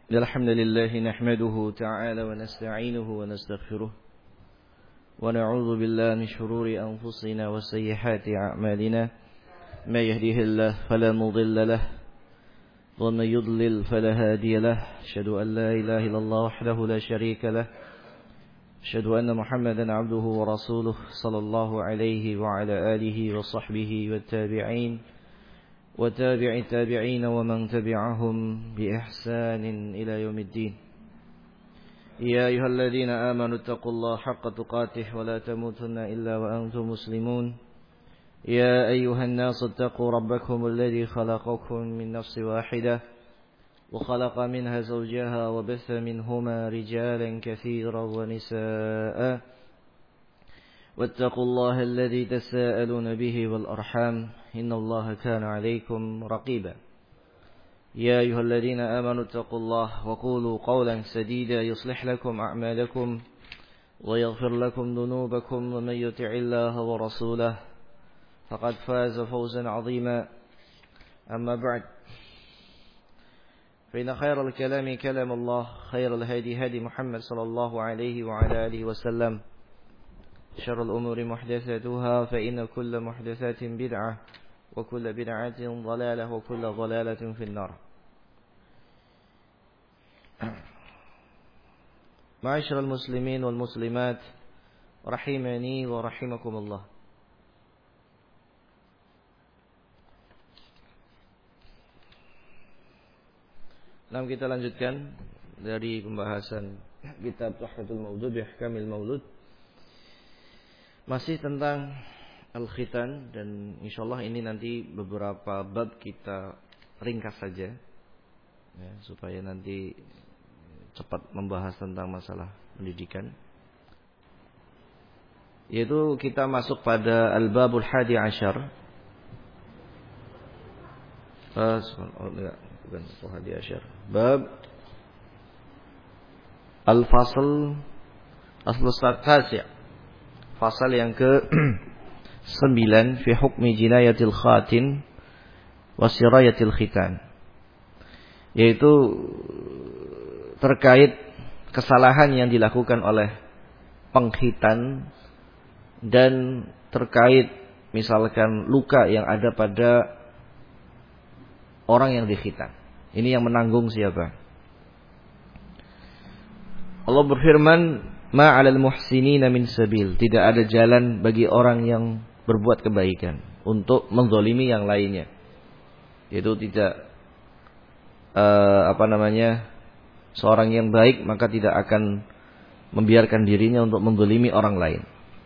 الحمد لله نحمده تعالى ونستعينه ونستغفره ونعوذ بالله من شرور أنفسنا وسيئات أعمالنا ما يهده الله فلا مضل له ومن يضلل فلا هادي له أشهد أن لا إله إلا الله وحده لا شريك له أشهد أن محمدا عبده ورسوله صلى الله عليه وعلى آله وصحبه والتابعين وتابع التابعين ومن تبعهم بإحسان إلى يوم الدين يا أيها الذين آمنوا اتقوا الله حق تقاته ولا تموتن إلا وأنتم مسلمون يا أيها الناس اتقوا ربكم الذي خلقكم من نفس واحدة وخلق منها زوجها وبث منهما رجالا كثيرا ونساء واتقوا الله الذي تساءلون به والأرحام إن الله كان عليكم رقيبا يا أيها الذين آمنوا اتقوا الله وقولوا قولا سديدا يصلح لكم أعمالكم ويغفر لكم ذنوبكم ومن يطع الله ورسوله فقد فاز فوزا عظيما أما بعد فإن خير الكلام كلام الله خير الهدي هدي محمد صلى الله عليه وعلى آله وسلم شر الأمور محدثاتها فإن كل محدثات بدعة وكل بدعة ضلالة وكل ضلالة في النار. معاشر المسلمين والمسلمات رحمني ورحمكم الله. Nah, kita lanjutkan dari pembahasan kitab Tuhfatul Maulud bi Ahkamil Maulud. Masih tentang al-khitan dan insyaallah ini nanti beberapa bab kita ringkas saja ya, supaya nanti cepat membahas tentang masalah pendidikan. Yaitu kita masuk pada al-babul hadi asyar. Bukan hadi asyar. Bab al-fasl as-tasi'. Fasal yang ke-9 fi hukmi jinayatil khatin wa sirayatil khitan, yaitu terkait kesalahan yang dilakukan oleh pengkhitan dan terkait misalkan luka yang ada pada orang yang dikhitan. Ini yang menanggung siapa? Allah berfirman, ma 'alal muhsinina min sabil. Tidak ada jalan bagi orang yang berbuat kebaikan untuk menzalimi yang lainnya. Yaitu tidak seorang yang baik maka tidak akan membiarkan dirinya untuk menzalimi orang lain.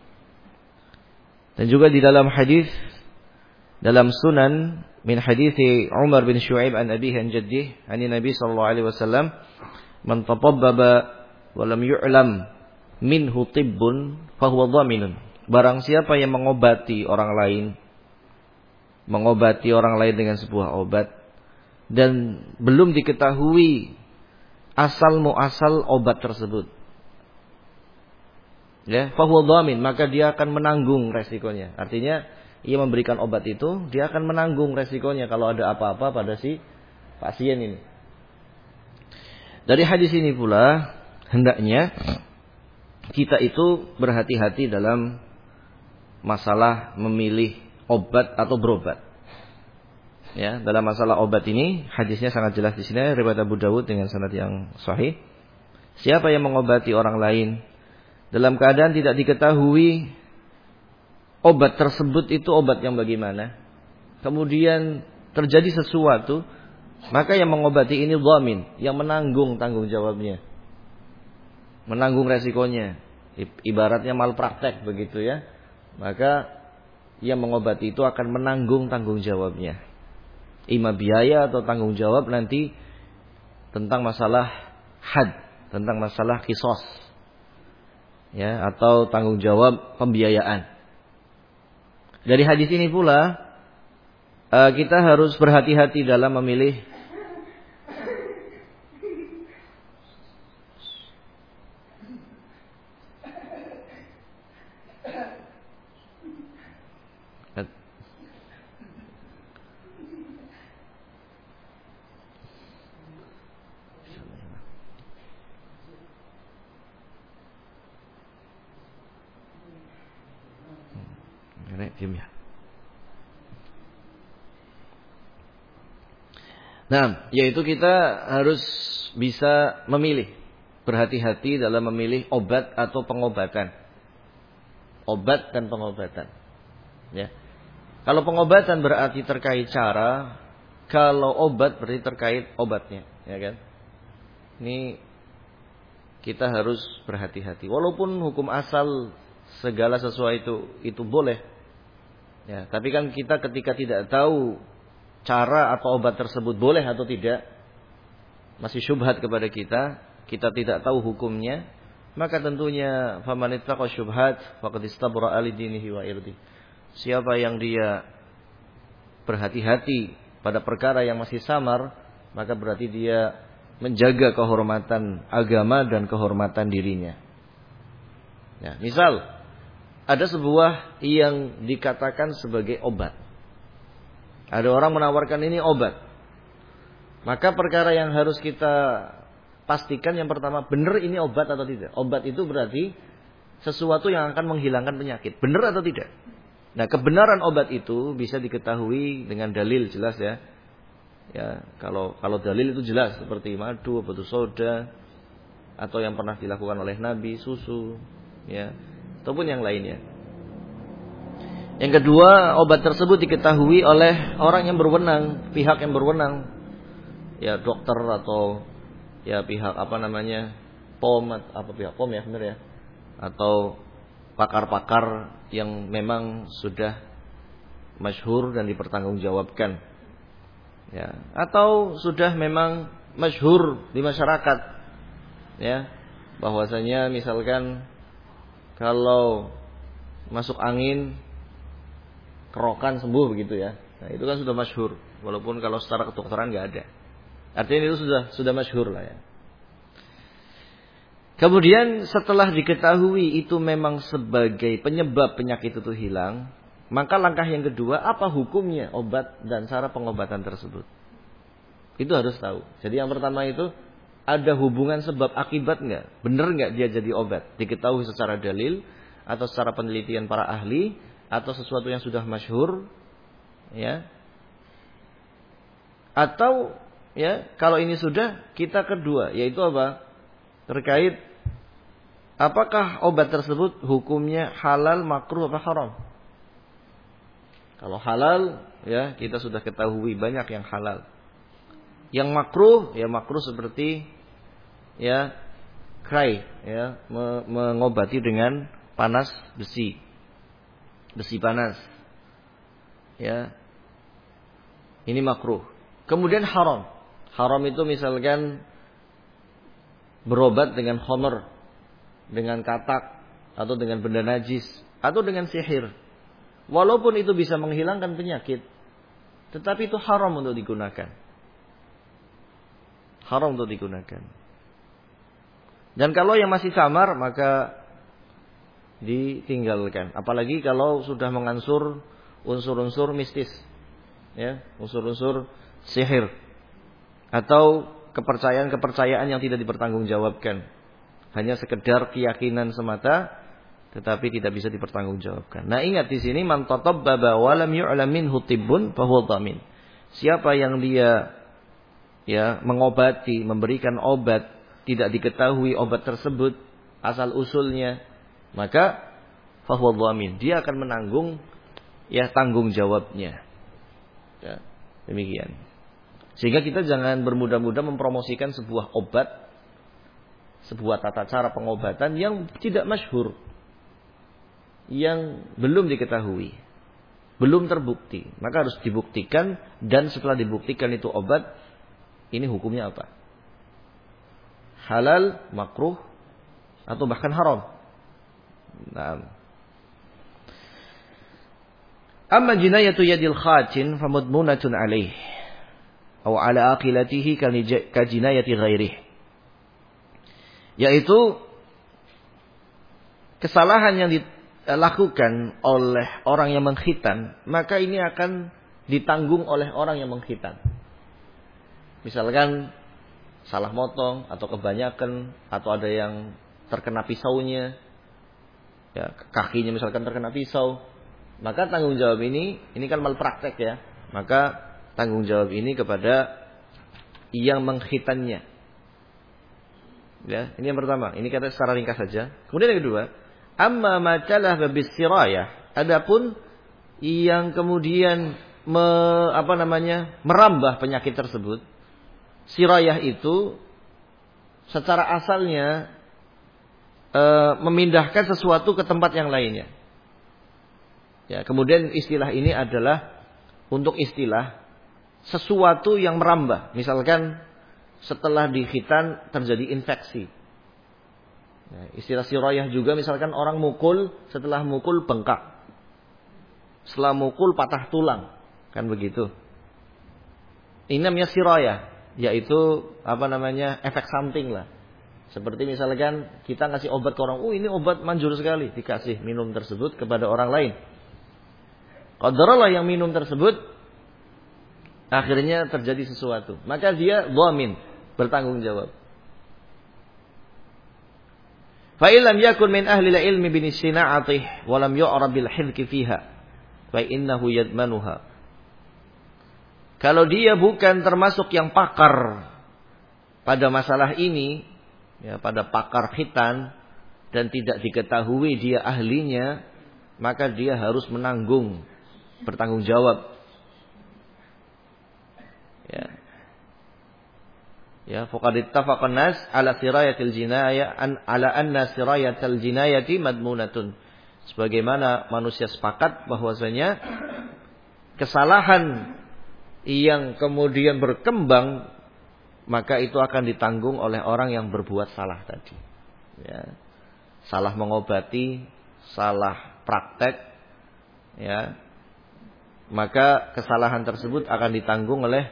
Dan juga di dalam hadis dalam Sunan min hadis Umar bin Syu'aib an abihi an jaddih an Nabi sallallahu alaihi wasallam, man tababbaba wa lam yu'lam minhu tibbun fahuwa dhaminun. Barang siapa yang mengobati orang lain dengan sebuah obat dan belum diketahui asal muasal obat tersebut, ya, fahuwa dhamin, maka dia akan menanggung resikonya. Artinya ia memberikan obat itu, dia akan menanggung resikonya kalau ada apa-apa pada si pasien ini. Dari hadis ini pula hendaknya kita itu berhati-hati dalam masalah memilih obat atau berobat. Ya, dalam masalah obat ini hadisnya sangat jelas di sini, riwayat Abu Dawud dengan sanad yang sahih. Siapa yang mengobati orang lain dalam keadaan tidak diketahui obat tersebut itu obat yang bagaimana, kemudian terjadi sesuatu, maka yang mengobati ini dhamin, yang menanggung tanggung jawabnya, menanggung resikonya. Ibaratnya malpraktek begitu ya. Maka yang mengobati itu akan menanggung tanggung jawabnya. Ima biaya atau tanggung jawab nanti tentang masalah had, tentang masalah qisas. Ya, atau tanggung jawab pembiayaan. Dari hadis ini pula kita harus berhati-hati dalam memilih Diam ya. Nah, yaitu kita harus bisa memilih, berhati-hati dalam memilih obat atau pengobatan. Obat dan pengobatan. Ya. Kalau pengobatan berarti terkait cara, kalau obat berarti terkait obatnya, ya kan? Ini kita harus berhati-hati. Walaupun hukum asal segala sesuatu itu boleh. Ya, tapi kan kita ketika tidak tahu cara atau obat tersebut boleh atau tidak, masih syubhat kepada kita, kita tidak tahu hukumnya, maka tentunya faman ittaqa syubhat faqad istabra'a li dinihi wa irdi. Siapa yang dia berhati-hati pada perkara yang masih samar, maka berarti dia menjaga kehormatan agama dan kehormatan dirinya. Ya, misal ada sebuah yang dikatakan sebagai obat. Ada orang menawarkan ini obat. Maka perkara yang harus kita pastikan yang pertama, benar ini obat atau tidak. Obat itu berarti sesuatu yang akan menghilangkan penyakit. Benar atau tidak? Nah, kebenaran obat itu bisa diketahui dengan dalil, jelas ya. Ya, kalau dalil itu jelas seperti madu, batu soda, atau yang pernah dilakukan oleh Nabi, susu, ya, ataupun yang lainnya. Yang kedua, obat tersebut diketahui oleh orang yang berwenang, pihak yang berwenang, ya dokter atau ya pihak pihak POM ya benar ya, atau pakar-pakar yang memang sudah masyhur dan dipertanggungjawabkan, ya, atau sudah memang masyhur di masyarakat, ya, bahwasanya misalkan kalau masuk angin kerokan sembuh begitu ya. Nah, itu kan sudah masyhur, walaupun kalau secara kedokteran nggak ada. Artinya itu sudah masyhur lah ya. Kemudian setelah diketahui itu memang sebagai penyebab penyakit itu hilang, maka langkah yang kedua, apa hukumnya obat dan cara pengobatan tersebut? Itu harus tahu. Jadi yang pertama itu ada hubungan sebab akibat nggak? Benar nggak dia jadi obat? Diketahui secara dalil atau secara penelitian para ahli, atau sesuatu yang sudah masyhur, ya, atau ya kalau ini sudah, kita kedua yaitu apa, terkait apakah obat tersebut hukumnya halal, makruh, apa haram. Kalau halal, ya kita sudah ketahui banyak yang halal. Yang makruh, ya makruh seperti ya krai, ya mengobati dengan panas besi panas, ya, ini makruh. Kemudian haram itu misalkan berobat dengan khamr, dengan katak, atau dengan benda najis, atau dengan sihir. Walaupun itu bisa menghilangkan penyakit, tetapi itu haram untuk digunakan. Haram untuk digunakan. Dan kalau yang masih samar, maka ditinggalkan. Apalagi kalau sudah mengansur unsur-unsur mistis, ya, unsur-unsur sihir, atau kepercayaan-kepercayaan yang tidak dipertanggungjawabkan, hanya sekedar keyakinan semata, tetapi tidak bisa dipertanggungjawabkan. Nah, ingat di sini man tatabbaba wa lam yu'lam minhu tibbun fa huwa dhamin. Siapa yang dia ya mengobati, memberikan obat, tidak diketahui obat tersebut asal usulnya, maka fa huwa dhamin, dia akan menanggung ya tanggung jawabnya. Ya, demikian. Sehingga kita jangan bermudah-mudah mempromosikan sebuah obat, sebuah tata cara pengobatan yang tidak masyhur, yang belum diketahui, belum terbukti. Maka harus dibuktikan, dan setelah dibuktikan itu obat, ini hukumnya apa? Halal, makruh, atau bahkan haram. Nah. Amma jinayatu yadil khatin famudmunatun alaih atau ala aqilatihi ka jinayati ghairih. Yaitu kesalahan yang dilakukan oleh orang yang mengkhitan, maka ini akan ditanggung oleh orang yang mengkhitan. Misalkan salah motong atau kebanyakan, atau ada yang terkena pisaunya, ya, kakinya misalkan terkena pisau, Maka tanggung jawab ini kan malpraktek ya. Maka tanggung jawab ini kepada yang mengkhitannya. Ya, ini yang pertama. Ini kata secara ringkas saja. Kemudian yang kedua, amma ma talah bis sirayah. Adapun yang kemudian merambah penyakit tersebut. Sirayah itu secara asalnya memindahkan sesuatu ke tempat yang lainnya. Ya, kemudian istilah ini adalah untuk istilah sesuatu yang merambah. Misalkan setelah dikhitan terjadi infeksi. Ya, istilah sirayah juga misalkan orang mukul, setelah mukul bengkak. Setelah mukul patah tulang. Kan begitu. Ini namanya sirayah. Yaitu efek samping lah. Seperti misalkan kita ngasih obat ke orang. Ini obat manjur sekali. Dikasih minum tersebut kepada orang lain. Qadarullah yang minum tersebut akhirnya terjadi sesuatu. Maka dia dhamin, bertanggung jawab. Fa illam yakun min ahli al-ilmi bi nisna'atihi wa lam yu'rab bil hilki fiha fa innahu yadmanuha. Kalau dia bukan termasuk yang pakar pada masalah ini, ya, pada pakar khitan dan tidak diketahui dia ahlinya, maka dia harus menanggung, bertanggung jawab. Ya, faqad ittafaqan nas ala sirayatil jinayah ala anna sirayatal jinayati madmunatun. Sebagaimana manusia sepakat bahwasanya kesalahan yang kemudian berkembang maka itu akan ditanggung oleh orang yang berbuat salah tadi. Ya. Salah mengobati, salah praktek, ya. Maka kesalahan tersebut akan ditanggung oleh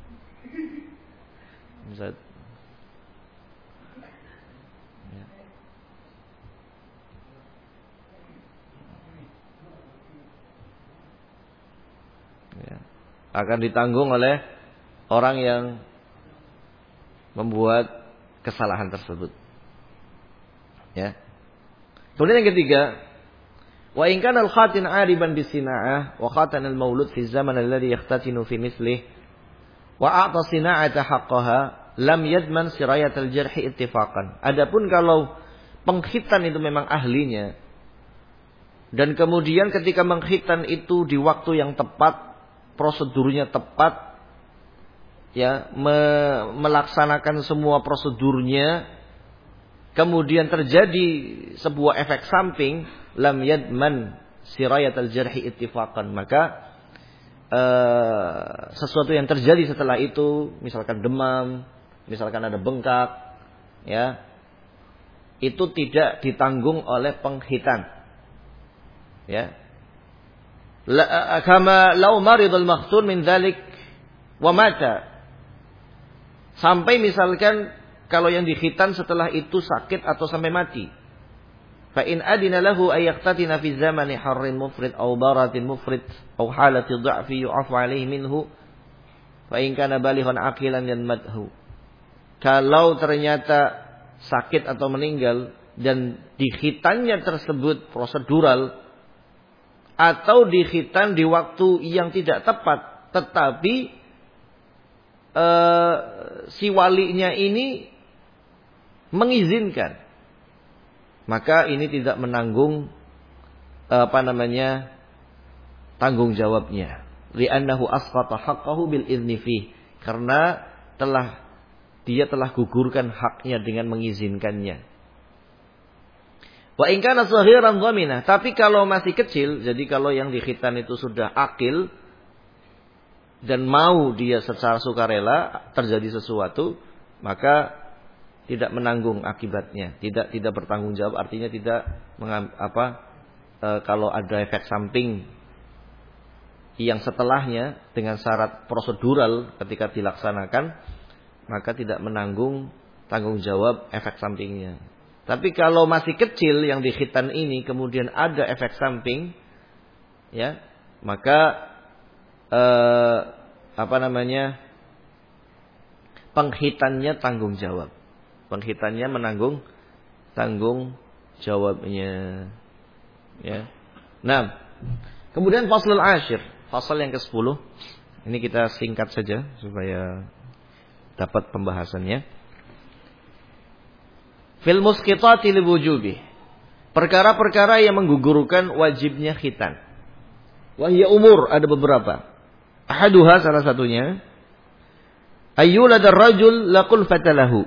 akan ditanggung oleh orang yang membuat kesalahan tersebut. Ya. Kemudian yang ketiga, wa in kana al-khatin 'ariban bisina'ah wa khatan al-maulud fi zaman alladhi yahtatinu fi mislih wa a'ta sina'ata haqqaha lam yadman sirayat al-jarh ittifaqan. Adapun kalau pengkhitan itu memang ahlinya dan kemudian ketika mengkhitan itu di waktu yang tepat, prosedurnya tepat, ya, melaksanakan semua prosedurnya, kemudian terjadi sebuah efek samping, lam yadman sirayat al-jarh ittifaqan. Maka sesuatu yang terjadi setelah itu, misalkan demam, misalkan ada bengkak, ya, itu tidak ditanggung oleh pengkhitan. Ya. Kama law maridul makhtun min dzalik wa mata. Sampai misalkan kalau yang dikhitan setelah itu sakit atau sampai mati. Fa in adina lahu ay yaqtatina fi zamani harrin mufrid aw baratin mufrid aw halati dha'fi yu'afu alayhi minhu fa in kana balighan aqilan yanmadhu. Kalau ternyata sakit atau meninggal dan dikhitannya tersebut prosedural atau dikhitan di waktu yang tidak tepat, tetapi si walinya ini mengizinkan, maka ini tidak menanggung tanggung jawabnya. Li'annahu asqata haqqahu bil idzni fi, karena dia telah gugurkan haknya dengan mengizinkannya. Wa in kana saghiran dhaminah, tapi kalau masih kecil, jadi kalau yang dikhitan itu sudah akil dan mau dia secara sukarela terjadi sesuatu, maka tidak menanggung akibatnya, tidak bertanggung jawab, artinya tidak kalau ada efek samping yang setelahnya dengan syarat prosedural ketika dilaksanakan, maka tidak menanggung tanggung jawab efek sampingnya. Tapi kalau masih kecil yang dikhitan ini kemudian ada efek samping, ya, maka pengkhitannya tanggung jawab. Pengkhitannya menanggung tanggung jawabnya. Ya. Nah, Kemudian faslul ashir, fasal yang ke-10. Ini kita singkat saja supaya dapat pembahasannya. Fil musqitati li wujubi. Perkara-perkara yang menggugurkan wajibnya khitan. Wahya umur, ada beberapa. Ahaduha, salah satunya, ayyuladar rajul la kulfata lahu.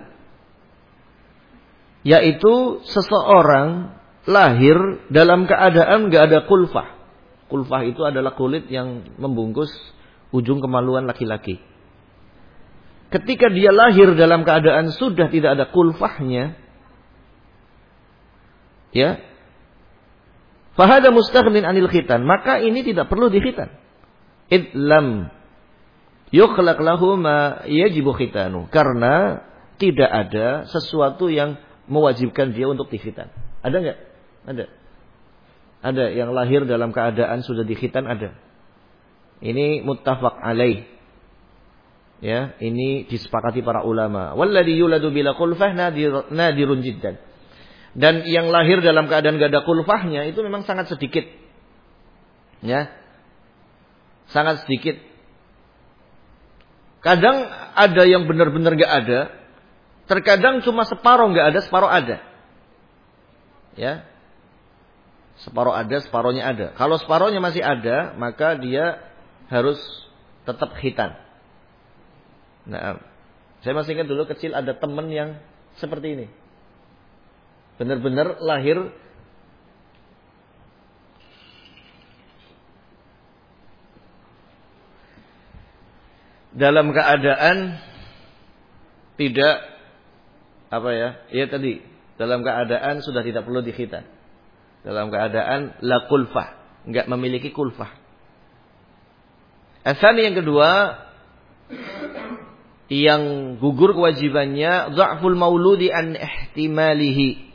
Yaitu seseorang lahir dalam keadaan enggak ada kulfah. Kulfah itu adalah kulit yang membungkus ujung kemaluan laki-laki. Ketika dia lahir dalam keadaan sudah tidak ada kulfahnya, ya, fahada mustaghnin anil khitan, maka ini tidak perlu dikhitan. Idlam yukhlaq lahu ma yajibu khitanu, karena tidak ada sesuatu yang mewajibkan dia untuk dikhitan. Ada enggak? Ada. Ada yang lahir dalam keadaan sudah dikhitan, ada. Ini muttafaq alaih. Ya, ini disepakati para ulama. Walladhi yuladu bila kulfah nadirun jiddan. Dan yang lahir dalam keadaan gak ada kulfahnya itu memang sangat sedikit. Ya. Sangat sedikit. Kadang ada yang benar-benar gak ada. Terkadang cuma separuh gak ada, separuh ada. Ya. Separuh ada, separuhnya ada. Kalau separuhnya masih ada, maka dia harus tetap khitan. Nah, saya masih ingat dulu kecil ada teman yang seperti ini. Benar-benar lahir dalam keadaan tidak tadi dalam keadaan sudah tidak perlu dikhitan. Dalam keadaan la kulfah, enggak memiliki kulfah. Asani yang kedua, yang gugur kewajibannya dha'ful mauludi an ihtimalihi.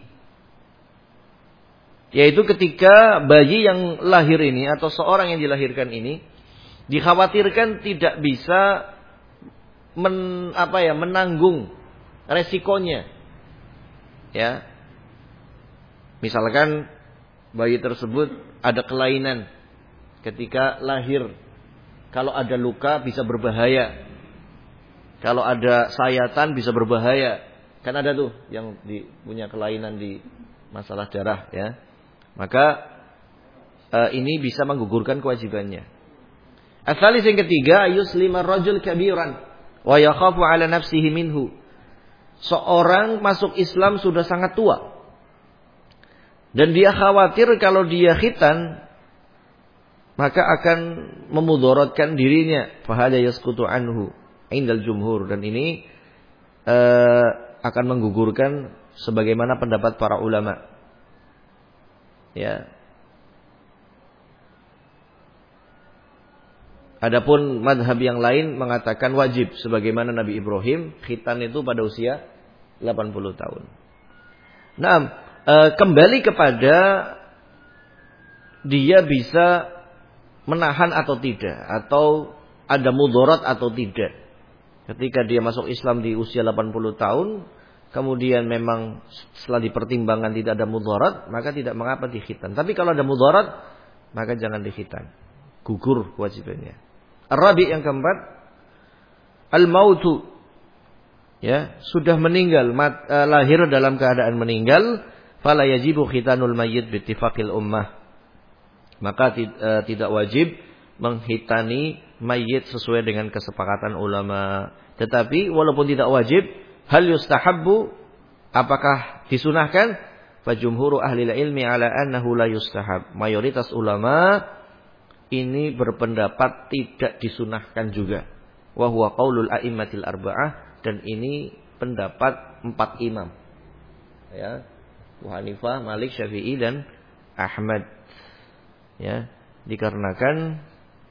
Yaitu ketika bayi yang lahir ini atau seorang yang dilahirkan ini dikhawatirkan tidak bisa menanggung resikonya. Ya. Misalkan bayi tersebut ada kelainan ketika lahir. Kalau ada luka bisa berbahaya. Kalau ada sayatan bisa berbahaya. Kan ada tuh yang punya kelainan di masalah darah, ya. Maka ini bisa menggugurkan kewajibannya. Asalis yang ketiga, yuslima rajul kabiran wa yakhafu ala nafsihi minhu. Seorang masuk Islam sudah sangat tua. Dan dia khawatir kalau dia khitan maka akan memudaratkan dirinya. Fahada yasqutu anhu indal jumhur, dan ini akan menggugurkan sebagaimana pendapat para ulama. Ya. Adapun madhab yang lain mengatakan wajib, sebagaimana Nabi Ibrahim khitan itu pada usia 80 tahun. Nah, kembali kepada dia bisa menahan atau tidak, atau ada mudarat atau tidak. Ketika dia masuk Islam di usia 80 tahun, kemudian memang setelah dipertimbangkan tidak ada mudarat, maka tidak mengapa dikhitan. Tapi kalau ada mudarat, maka jangan dikhitan. Gugur kewajibannya. Ar-rabi' yang keempat, al-mautu. Ya, sudah meninggal, lahir dalam keadaan meninggal, fala yajibu khitanul mayyit bi ittifaqil ummah. Maka tidak wajib menghitani mayit sesuai dengan kesepakatan ulama. Tetapi walaupun tidak wajib, hal yustahabbu, apakah disunahkan? Fa jumhuru ahli ilmi ala annahu la yustahab. Mayoritas ulama ini berpendapat tidak disunahkan juga. Wa huwa qaulul a'immatil arba'ah, dan ini pendapat 4 imam. Ya, Abu Hanifah, Malik, Syafi'i dan Ahmad. Ya, dikarenakan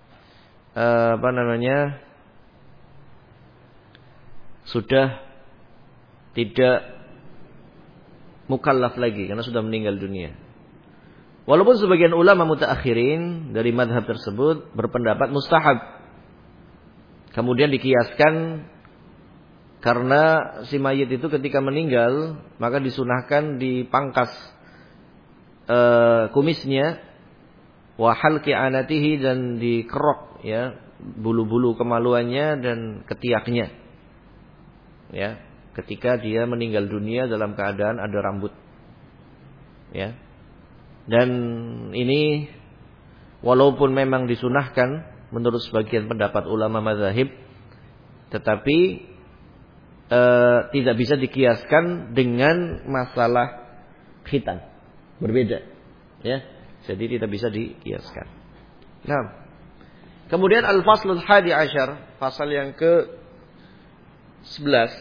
sudah tidak mukallaf lagi karena sudah meninggal dunia. Walaupun sebagian ulama mutaakhirin dari madhab tersebut berpendapat mustahab. Kemudian dikiaskan karena si mayit itu ketika meninggal maka disunahkan dipangkas kumisnya wa halqi anatihi, dan dikerok ya bulu-bulu kemaluannya dan ketiaknya. Ya, ketika dia meninggal dunia dalam keadaan ada rambut. Ya. Dan ini walaupun memang disunahkan menurut sebagian pendapat ulama mazhab, tetapi tidak bisa dikiaskan dengan masalah khitan. Berbeda. Ya. Jadi tidak bisa dikiaskan. Nah, kemudian al-faslul hadi asyar, pasal yang ke-11.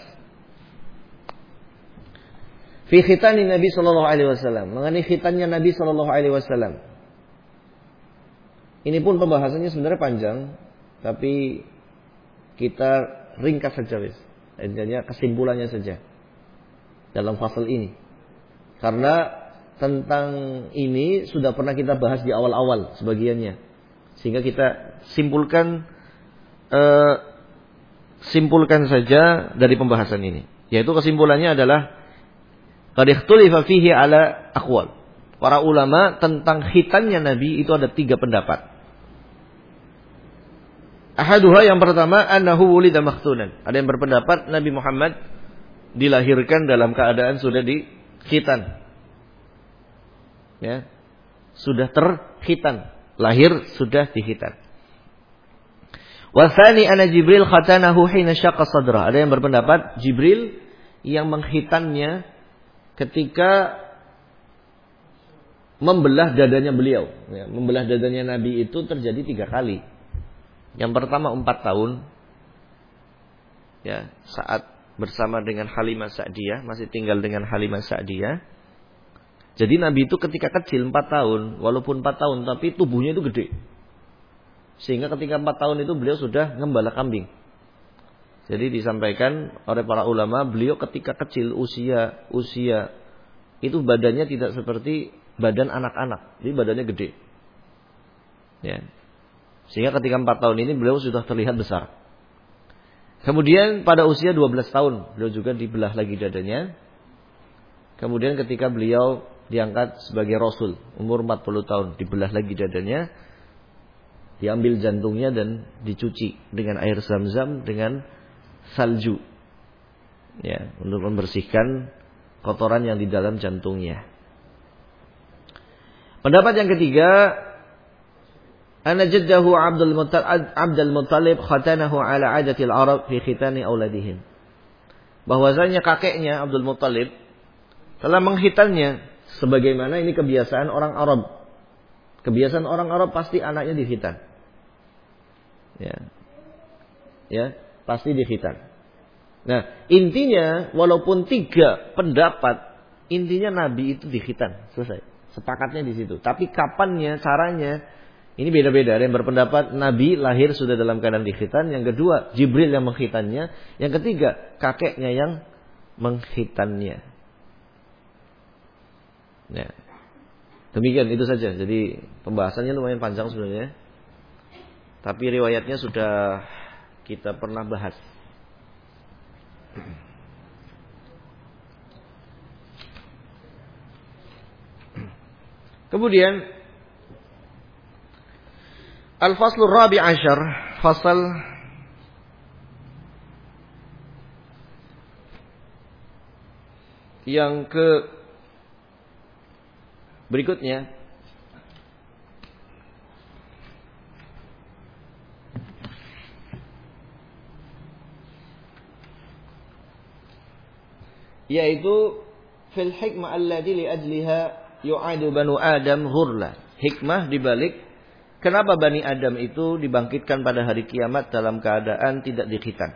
Fi khitani Nabi sallallahu alaihi wasallam, mengenai khitannya Nabi sallallahu alaihi wasallam. Ini pun pembahasannya sebenarnya panjang, tapi kita ringkas saja wis. Intinya kesimpulannya saja dalam fasal ini. Karena tentang ini sudah pernah kita bahas di awal-awal sebagiannya. Sehingga kita simpulkan saja dari pembahasan ini. Yaitu kesimpulannya adalah qad ikhtulifa fihi ala aqwal. Para ulama tentang khitannya Nabi itu ada 3 pendapat. Ahaduha, yang pertama, annahu wulida makhtunan. Ada yang berpendapat Nabi Muhammad dilahirkan dalam keadaan sudah dikhitan. Ya. Sudah terkhitan, lahir sudah dikhitan. Wa tsani anna Jibril khatanahu hina syaqqa sadrah. Ada yang berpendapat Jibril yang mengkhitannya ketika membelah dadanya beliau. Ya, membelah dadanya Nabi itu terjadi 3 kali. Yang pertama 4 tahun, ya, saat bersama dengan Halimah Sa'diyah, masih tinggal dengan Halimah Sa'diyah. Jadi Nabi itu ketika kecil 4 tahun, walaupun 4 tahun, tapi tubuhnya itu gede. Sehingga ketika 4 tahun itu beliau sudah ngembala kambing. Jadi disampaikan oleh para ulama, beliau ketika kecil usia itu badannya tidak seperti badan anak-anak, jadi badannya gede. Ya. Sehingga ketika 4 tahun ini beliau sudah terlihat besar. Kemudian pada usia 12 tahun beliau juga dibelah lagi dadanya. Kemudian ketika beliau diangkat sebagai Rasul, umur 40 tahun, dibelah lagi dadanya, diambil jantungnya dan dicuci dengan air zam-zam dengan salju, ya, untuk membersihkan kotoran yang di dalam jantungnya. Pendapat yang ketiga, anna jaddahu Abdul Muttalib khatanahu ala adatil Arab fi khitani auladihim. Bahwasanya kakeknya Abdul Muttalib telah mengkhitannya sebagaimana ini kebiasaan orang Arab. Kebiasaan orang Arab pasti anaknya dikhitan. Ya, pasti dikhitan. Nah, intinya walaupun 3 pendapat, intinya Nabi itu dikhitan, selesai. Sepakatnya di situ. Tapi kapannya, caranya, ini beda-beda. Ada yang berpendapat Nabi lahir sudah dalam keadaan dikhitan. Yang kedua, Jibril yang mengkhitannya. Yang ketiga, kakeknya yang mengkhitannya. Ya. Demikian, itu saja. Jadi pembahasannya lumayan panjang sebenarnya. Tapi riwayatnya sudah kita pernah bahas. Kemudian Al-Faslur Rabi' Asyar, fasal yang berikutnya, yaitu fil hikmah alladhi li ajliha yu'adu banu Adam ghurla. Hikmah dibalik kenapa Bani Adam itu dibangkitkan pada hari kiamat dalam keadaan tidak dikhitan.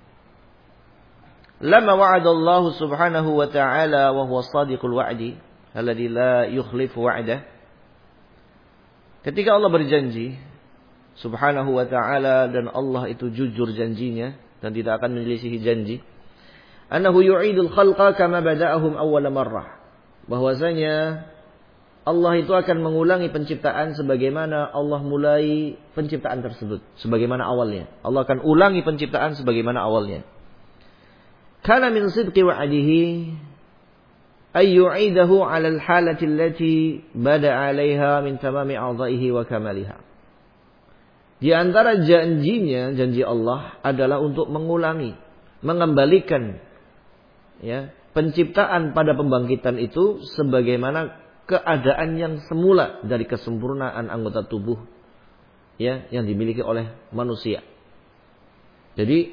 Lama wa'adallahu subhanahu wa ta'ala wa huwa shadiqul wa'di alladhi la yukhlifu wa'dah. Ketika Allah berjanji subhanahu wa ta'ala, dan Allah itu jujur janjinya dan tidak akan menyelisihi janji, annahu yu'idul khalqa kama bada'ahum awwala marrah, bahwasanya Allah itu akan mengulangi penciptaan sebagaimana Allah mulai penciptaan tersebut, sebagaimana awalnya. Allah akan ulangi penciptaan sebagaimana awalnya. Kana min sidqi wa'dihi, ayyu'idahu 'ala al-halati allati bada'a 'alaiha min tamami a'dha'ihi wa kamaliha. Di antara janjinya, janji Allah adalah untuk mengulangi, mengembalikan ya, penciptaan pada pembangkitan itu sebagaimana keadaan yang semula dari kesempurnaan anggota tubuh ya yang dimiliki oleh manusia. Jadi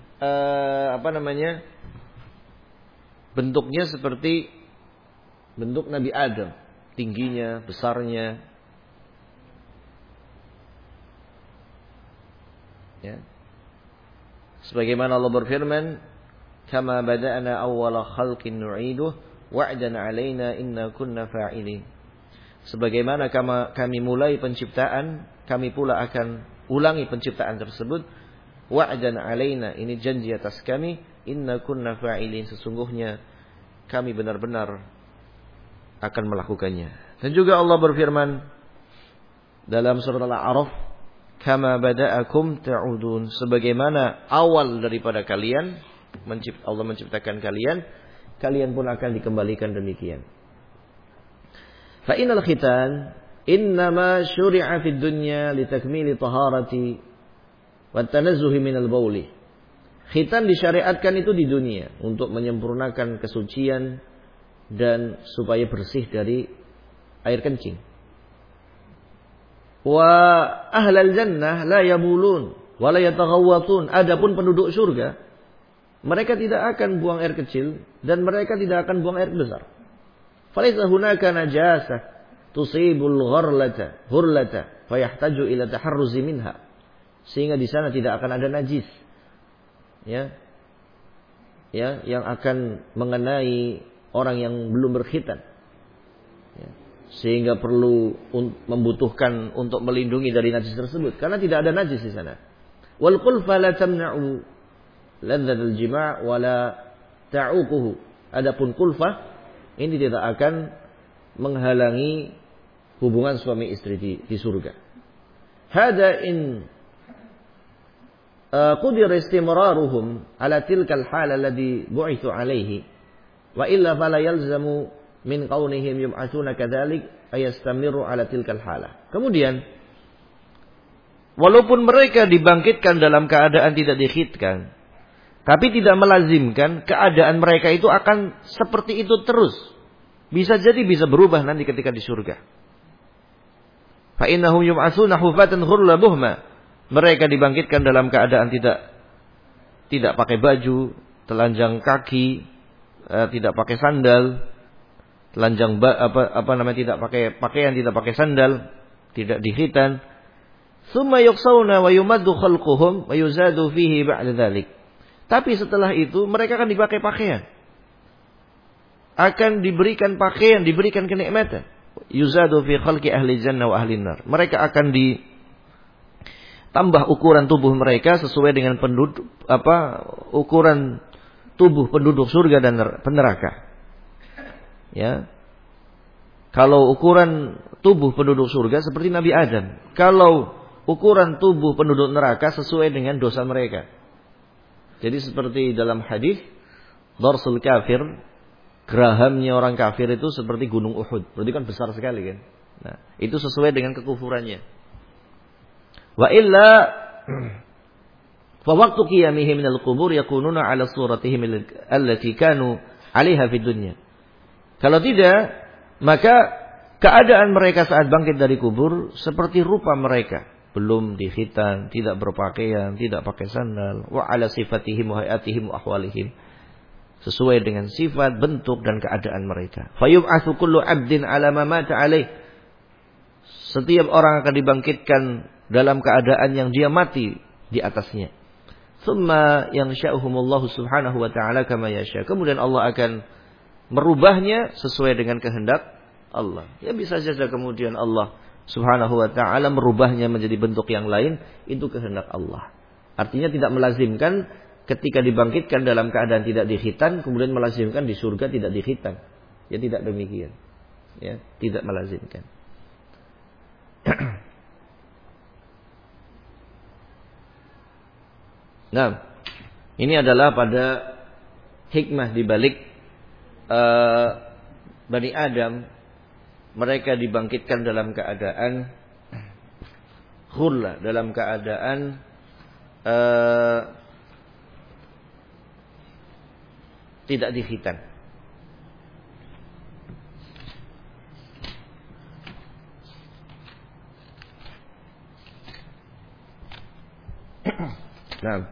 bentuknya seperti bentuk Nabi Adam, tingginya, besarnya. Ya. Sebagaimana Allah berfirman, "Kama bada'na awwala khalqin nu'iduh wa'dan 'alaina inna kunna fa'ilin." Sebagaimana kami mulai penciptaan, kami pula akan ulangi penciptaan tersebut. Wa'dan 'alaina, ini janji atas kami, inna kunna fa'ilin, sesungguhnya kami benar-benar akan melakukannya. Dan juga Allah berfirman dalam surah Al-A'raf, "Kama bada'akum ta'udun." Sebagaimana awal daripada kalian, Allah menciptakan kalian, kalian pun akan dikembalikan demikian. Fa innal khitan innama syuri'a fid dunya litakmili taharati wa tanazzuhi minal bauli. Khitan disyariatkan itu di dunia untuk menyempurnakan kesucian dan supaya bersih dari air kencing. Wa ahlal jannah la yabulun wa la yataghawwatun. Adapun penduduk surga, mereka tidak akan buang air kecil dan mereka tidak akan buang air besar. Falaysa hunaka najasah tusibul hurlata fayahtaju ila taharruzi minha. Sehingga di sana tidak akan ada najis. Ya, yang akan mengenai orang yang belum berkhitan, ya, sehingga perlu membutuhkan untuk melindungi dari najis tersebut, karena tidak ada najis di sana. Wal qulfa la tamna'u ladzat al-jima' wa la ta'uquhu. Adapun qulfa ini tidak akan menghalangi hubungan suami istri di surga. Hada in قدر استمرارهم على تلك الحالة الذي بعثوا عليه وإلا فلا يلزم من قولهم يبعثون كذلك أيستمروا على تلك الحالة. Kemudian walaupun mereka dibangkitkan dalam keadaan tidak dikhitkan, tapi tidak melazimkan keadaan mereka itu akan seperti itu terus. Bisa jadi bisa berubah nanti ketika di surga. Fa innahum yub'atsuna hufatan ghurla buhma. Mereka dibangkitkan dalam keadaan tidak pakai baju, telanjang kaki, tidak pakai sandal, telanjang tidak pakai pakaian, tidak pakai sandal, tidak dikhitan. Tsumma yuqsawna wa yumaddu khalquhum wa yuzadu fihi ba'da dzalik. Tapi setelah itu mereka akan dipakai pakaian. Akan diberikan pakaian, diberikan kenikmatan. Yuzadu fi khalqi ahli jannah wa ahli nar. Mereka akan tambah ukuran tubuh mereka sesuai dengan ukuran tubuh penduduk surga dan neraka. Ya. Kalau ukuran tubuh penduduk surga seperti Nabi Adam. Kalau ukuran tubuh penduduk neraka sesuai dengan dosa mereka. Jadi seperti dalam hadis, darsul kafir, gerahamnya orang kafir itu seperti gunung Uhud. Berarti kan besar sekali kan. Nah, itu sesuai dengan kekufurannya. Wa illa fa waqtu qiyamihim minal qubur yakununa ala suratihim allati kanu 'alaiha fid dunya. Kalau tidak, maka keadaan mereka saat bangkit dari kubur seperti rupa mereka, belum dikhitan, tidak berpakaian, tidak pakai sandal, wa ala sifatihim wa hayatihim wa ahwalihim, sesuai dengan sifat, bentuk dan keadaan mereka. Fa yub'atsu kullu 'abdin 'ala ma mata 'alaih. Setiap orang akan dibangkitkan dalam keadaan yang dia mati di atasnya. Tsumma yansha'uhumullahu subhanahu wa ta'ala kama yasha. Kemudian Allah akan merubahnya sesuai dengan kehendak Allah. Ya bisa saja kemudian Allah subhanahu wa ta'ala merubahnya menjadi bentuk yang lain, itu kehendak Allah. Artinya tidak melazimkan ketika dibangkitkan dalam keadaan tidak dikhitan, kemudian melazimkan di surga tidak dikhitan. Ya tidak demikian. Ya, tidak melazimkan. Nah, ini adalah pada hikmah di balik Bani Adam, mereka dibangkitkan dalam keadaan khullah, dalam keadaan tidak dikhitan. Nah,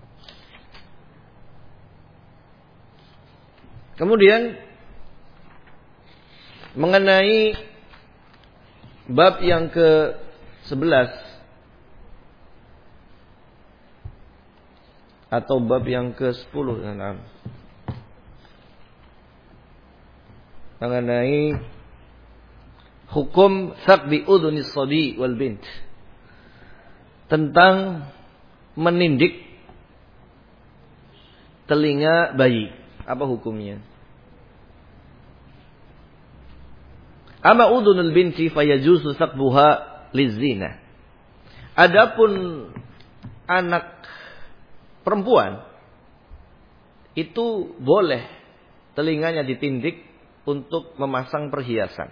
kemudian mengenai bab yang ke-11 atau bab yang ke-10, mengenai hukum thaqbi udhunis sabi wal bint, tentang menindik telinga bayi. Apa hukumnya? Ama udhunul binti fayajuzu thaqbuha lizina. Adapun anak perempuan itu boleh telinganya ditindik untuk memasang perhiasan.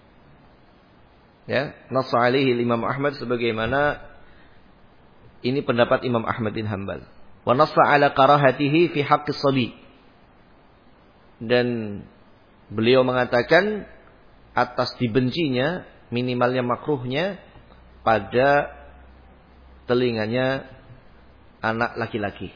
Ya, nass alaihi Imam Ahmad, sebagaimana ini pendapat Imam Ahmad bin Hanbal. Wa nassa ala karahatihi fi haqqis sabi. Dan beliau mengatakan atas dibencinya, minimalnya makruhnya pada telinganya anak laki-laki.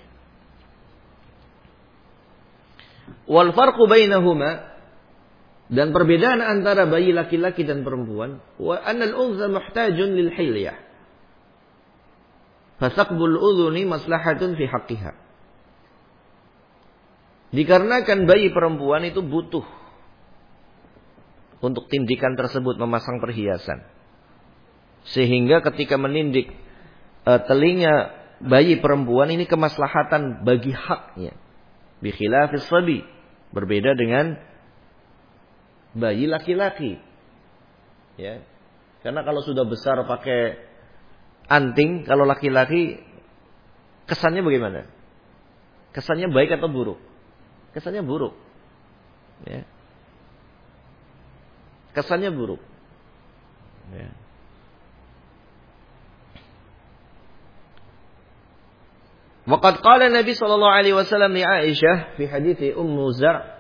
Wal farqu bainahuma, dan perbedaan antara bayi laki-laki dan perempuan, wa annal unsa muhtajun lil hilyah. Fasaqbul udhuni maslahatun fi haqqiha. Dikarenakan bayi perempuan itu butuh untuk tindikan tersebut, memasang perhiasan. Sehingga ketika menindik telinga bayi perempuan ini kemaslahatan bagi haknya. Bi khilafis sabi, berbeda dengan bayi laki-laki. Ya. Karena kalau sudah besar pakai anting, kalau laki-laki kesannya bagaimana? Kesannya baik atau buruk? Kesannya buruk. Ya. Kesannya buruk. Ya. Waqad qala Nabi sallallahu alaihi wasallam li Aisyah fi hadits Ummu Zar'.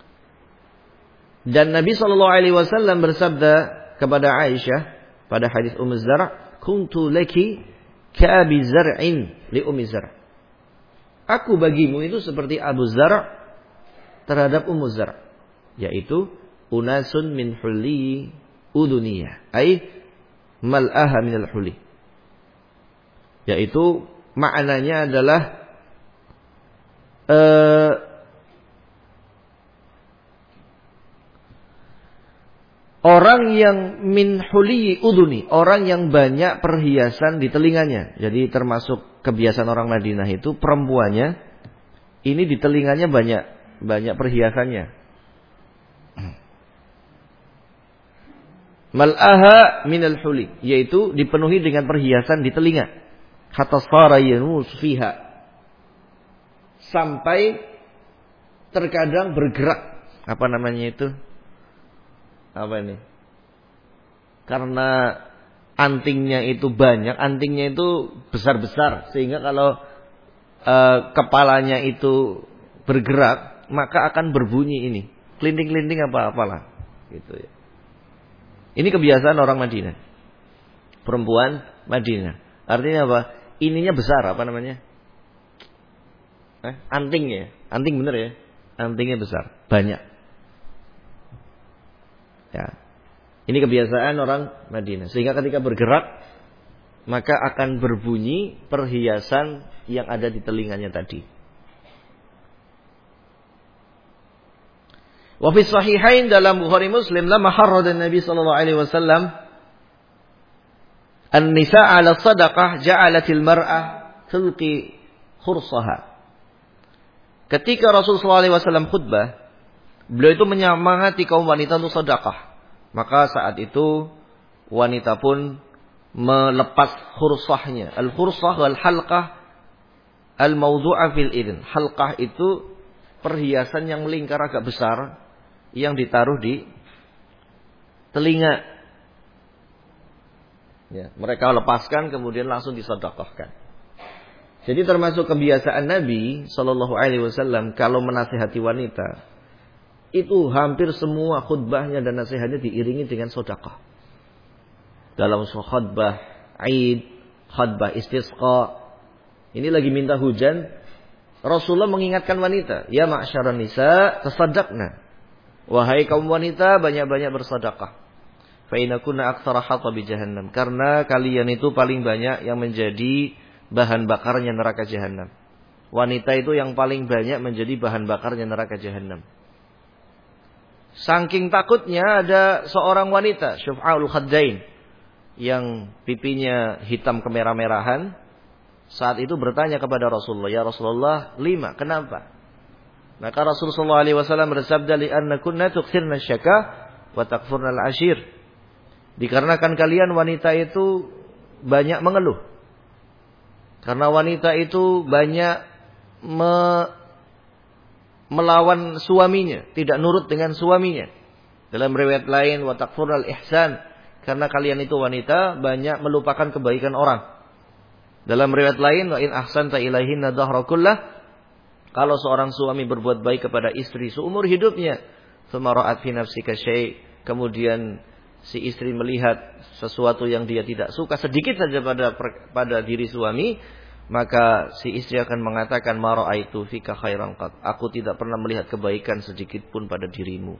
Dan Nabi sallallahu alaihi wasallam bersabda kepada Aisyah pada hadis Ummu Zar', kuntu laki ka'abi zar'in li Ummi Zar'. Aku bagimu itu seperti Abu Zar' terhadap Ummu Zar', yaitu unasun min hulli uduniyah, ay mal'aha minal hulli. Yaitu maknanya adalah orang yang min huli uduni, orang yang banyak perhiasan di telinganya. Jadi termasuk kebiasaan orang Madinah itu, perempuannya ini di telinganya banyak perhiasannya. Mal'aha minal huli, yaitu dipenuhi dengan perhiasan di telinga. Hatta sara yanus fiha, sampai terkadang bergerak. Apa namanya itu? Apa ini? Karena antingnya itu banyak, antingnya itu besar-besar, sehingga kalau kepalanya itu bergerak, maka akan berbunyi ini, kelinting-kelinting apa-apalah, gitu ya. Ini kebiasaan orang Madinah, perempuan Madinah. Artinya apa? Ininya besar, apa namanya? Antingnya, anting bener ya, antingnya besar, banyak. Ya. Ini kebiasaan orang Madinah. Sehingga ketika bergerak, maka akan berbunyi perhiasan yang ada di telinganya tadi. Wa fi sahihain, dalam Bukhari Muslim, lama harrada Nabi sallallahu alaihi wasallam an-nisa 'ala sadaqah ja'alatil mar'ah tulqi khursaha. Ketika Rasulullah sallallahu alaihi wasallam khutbah, beliau itu menyemangati kaum wanita untuk sedekah. Maka saat itu wanita pun melepas khursahnya. Al-khursah wal halqah al-mawdu'a fil idn. Halqah itu perhiasan yang melingkar agak besar yang ditaruh di telinga. Ya, mereka lepaskan kemudian langsung disedekahkan. Jadi termasuk kebiasaan Nabi Shallallahu Alaihi Wasallam kalau menasihati wanita, itu hampir semua khutbahnya dan nasihatnya diiringi dengan sedekah. Dalam khutbah Aid, khutbah istisqa, ini lagi minta hujan, Rasulullah mengingatkan wanita, ya ma'syaran nisa, tasaddaqna. Wahai kaum wanita, banyak-banyak bersedekah. Fa innakunna aktsara hatabi jahannam. Karena kalian itu paling banyak yang menjadi bahan bakarnya neraka jahanam. Wanita itu yang paling banyak menjadi bahan bakarnya neraka jahanam. Saking takutnya ada seorang wanita, Syuf'aul Khaddain, yang pipinya hitam kemerah-merahan, saat itu bertanya kepada Rasulullah, ya Rasulullah, lima, kenapa? Maka Rasulullah SAW bersabda, li'anna kunna tukthirna syaka wa takfurna al-ashir. Dikarenakan kalian wanita itu banyak mengeluh. Karena wanita itu banyak melawan suaminya, tidak nurut dengan suaminya. Dalam riwayat lain, wa takfurna al-ihsan. Karena kalian itu wanita banyak melupakan kebaikan orang. Dalam riwayat lain, wa in ahsanta ilaihinna dhahra kullah. Kalau seorang suami berbuat baik kepada istri seumur hidupnya, thumma ra'at fi nafsika syai', kemudian si istri melihat sesuatu yang dia tidak suka sedikit saja pada diri suami, maka si istri akan mengatakan ma ra'aitu fika khairan qat. Aku tidak pernah melihat kebaikan sedikit pun pada dirimu.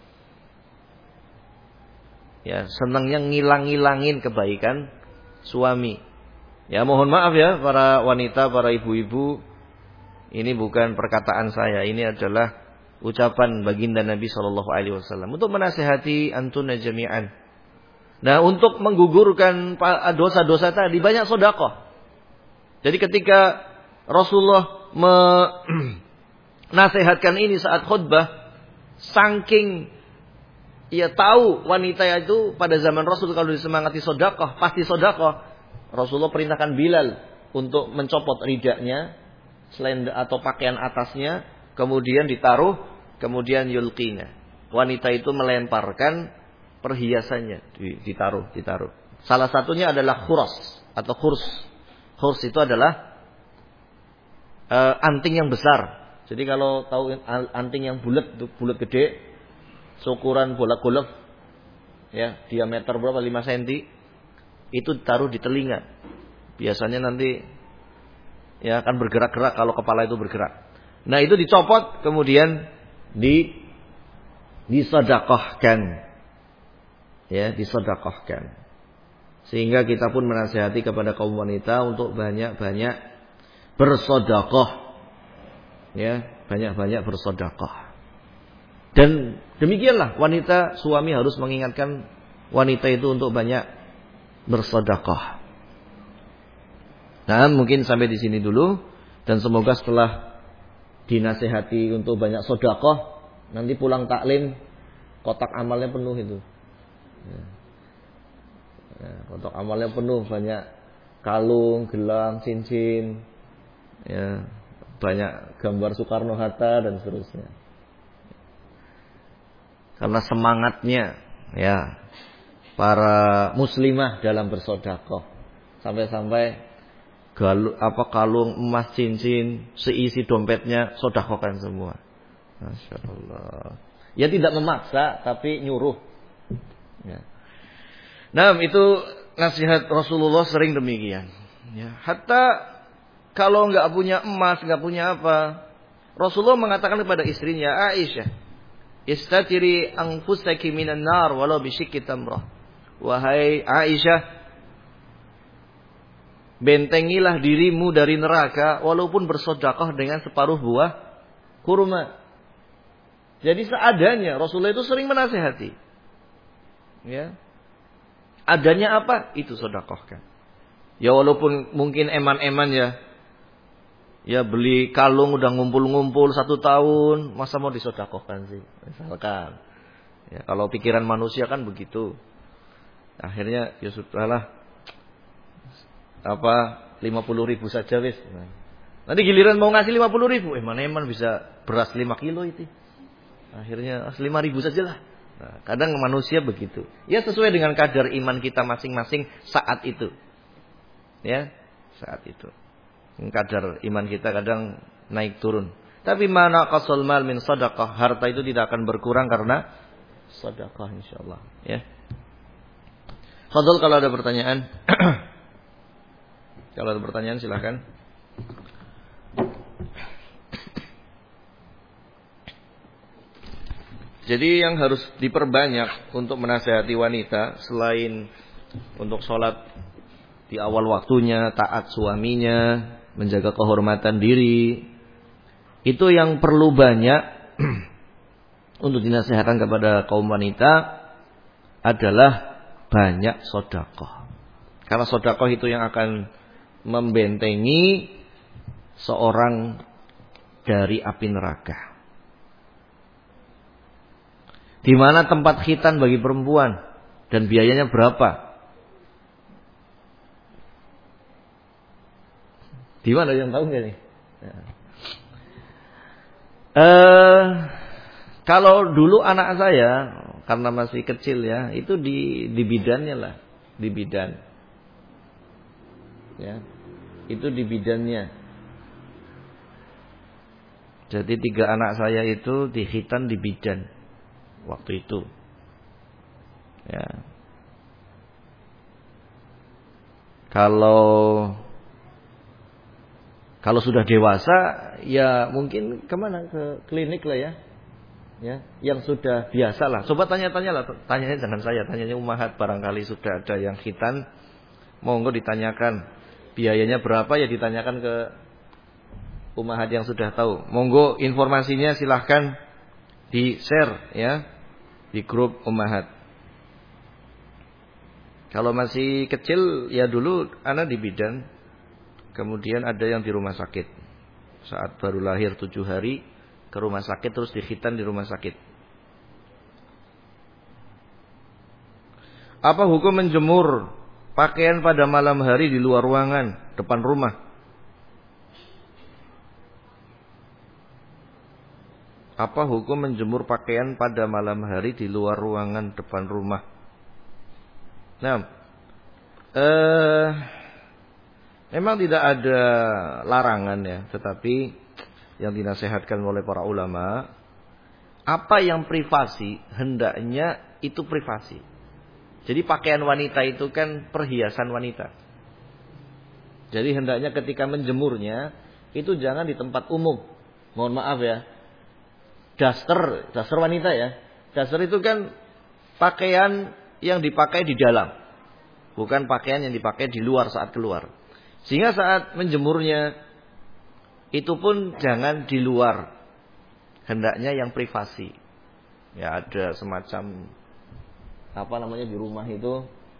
Ya, senangnya ngilang-ngilangin kebaikan suami. Ya, mohon maaf ya para wanita, para ibu-ibu, ini bukan perkataan saya, ini adalah ucapan baginda Nabi Shallallahu Alaihi Wasallam untuk menasihati antuna jami'an. Nah, untuk menggugurkan dosa-dosa tadi banyak sedekah. Jadi ketika Rasulullah menasihatkan ini saat khutbah, saking ia tahu wanita itu pada zaman Rasul kalau disemangati sedekah pasti sedekah, Rasulullah perintahkan Bilal untuk mencopot ridanya, selendang atau pakaian atasnya, kemudian ditaruh, kemudian yulqina. Wanita itu melemparkan perhiasannya, ditaruh. Salah satunya adalah khuras atau khurs. Khurs itu adalah anting yang besar. Jadi kalau tahu anting yang bulat gede, seukuran bola golf, ya, diameter berapa? 5 cm. Itu ditaruh di telinga. Biasanya nanti ya akan bergerak-gerak kalau kepala itu bergerak. Nah, itu dicopot kemudian disedekahkan. Ya, disedekahkan. Sehingga kita pun menasihati kepada kaum wanita untuk banyak-banyak bersedekah. Ya, banyak-banyak bersedekah. Dan demikianlah wanita, suami harus mengingatkan wanita itu untuk banyak bersedekah. Nah, mungkin sampai di sini dulu, dan semoga setelah dinasihati untuk banyak sedekah, nanti pulang taklim kotak amalnya penuh itu. Ya, kotak amalnya penuh, banyak kalung, gelang, cincin, ya, banyak gambar Soekarno Hatta dan seterusnya. Karena semangatnya ya para muslimah dalam bersedekah, sampai-sampai kalung emas, cincin, seisi dompetnya sedekahkan semua. Masya Allah. Ya, tidak memaksa tapi nyuruh. Ya. Nah, itu nasihat Rasulullah sering demikian. Ya. Hatta kalau nggak punya emas, nggak punya apa, Rasulullah mengatakan kepada istrinya Aisyah, istatiri anfusaki minan nar walau bisyikki tamrah. Wahai Aisyah, bentengilah dirimu dari neraka walaupun bersedekah dengan separuh buah kurma. Jadi seadanya Rasulullah itu sering menasihati. Ya. Adanya apa? Itu sedekahkan. Ya, walaupun mungkin eman-eman ya. Ya, beli kalung udah ngumpul-ngumpul 1 tahun, masa mau disedekahkan sih? Misalkan. Ya, kalau pikiran manusia kan begitu. Akhirnya ya sudahlah. 50.000 saja wis. Nanti giliran mau ngasih 50.000, mana eman bisa beras 5 kilo itu. Akhirnya 5.000 sajalah. Nah, kadang manusia begitu. Ya sesuai dengan kadar iman kita masing-masing saat itu. Ya, saat itu. Kadar iman kita kadang naik turun. Tapi mana qasul mal min sadaqah, harta itu tidak akan berkurang karena sedekah insyaallah, ya. Fadhil kalau ada pertanyaan. Kalau ada pertanyaan silakan. Jadi yang harus diperbanyak untuk menasihati wanita selain untuk sholat di awal waktunya, taat suaminya, menjaga kehormatan diri, itu yang perlu banyak untuk dinasihatkan kepada kaum wanita adalah banyak sedekah. Karena sedekah itu yang akan membentengi seorang dari api neraka. Di mana tempat khitan bagi perempuan dan biayanya berapa? Di mana yang tahu nggak nih? Ya. Kalau dulu anak saya karena masih kecil ya, itu di bidannya lah, di bidan. Ya. Itu di bidannya. Jadi 3 anak saya itu di khitan di bidan waktu itu. Ya. Kalau sudah dewasa ya mungkin kemana, ke klinik lah ya. Ya, yang sudah biasa lah. Coba tanya-tanya lah, tanyanya jangan saya, tanyanya ummahat, barangkali sudah ada yang khitan, monggo ditanyakan biayanya berapa, ya ditanyakan ke ummahat yang sudah tahu. Monggo informasinya silahkan di-share ya di grup ummahat. Kalau masih kecil ya dulu anak di bidan, kemudian ada yang di rumah sakit. Saat baru lahir 7 hari ke rumah sakit, terus dikhitan di rumah sakit. Apa hukum menjemur pakaian pada malam hari di luar ruangan depan rumah? Apa hukum menjemur pakaian pada malam hari di luar ruangan depan rumah? Nah, memang tidak ada larangan ya, tetapi yang dinasihatkan oleh para ulama, apa yang privasi hendaknya itu privasi. Jadi pakaian wanita itu kan perhiasan wanita. Jadi hendaknya ketika menjemurnya itu jangan di tempat umum. Mohon maaf ya. Daster wanita ya. Daster itu kan pakaian yang dipakai di dalam, bukan pakaian yang dipakai di luar saat keluar. Sehingga saat menjemurnya itu pun jangan di luar. Hendaknya yang privasi. Ya ada semacam apa namanya di rumah itu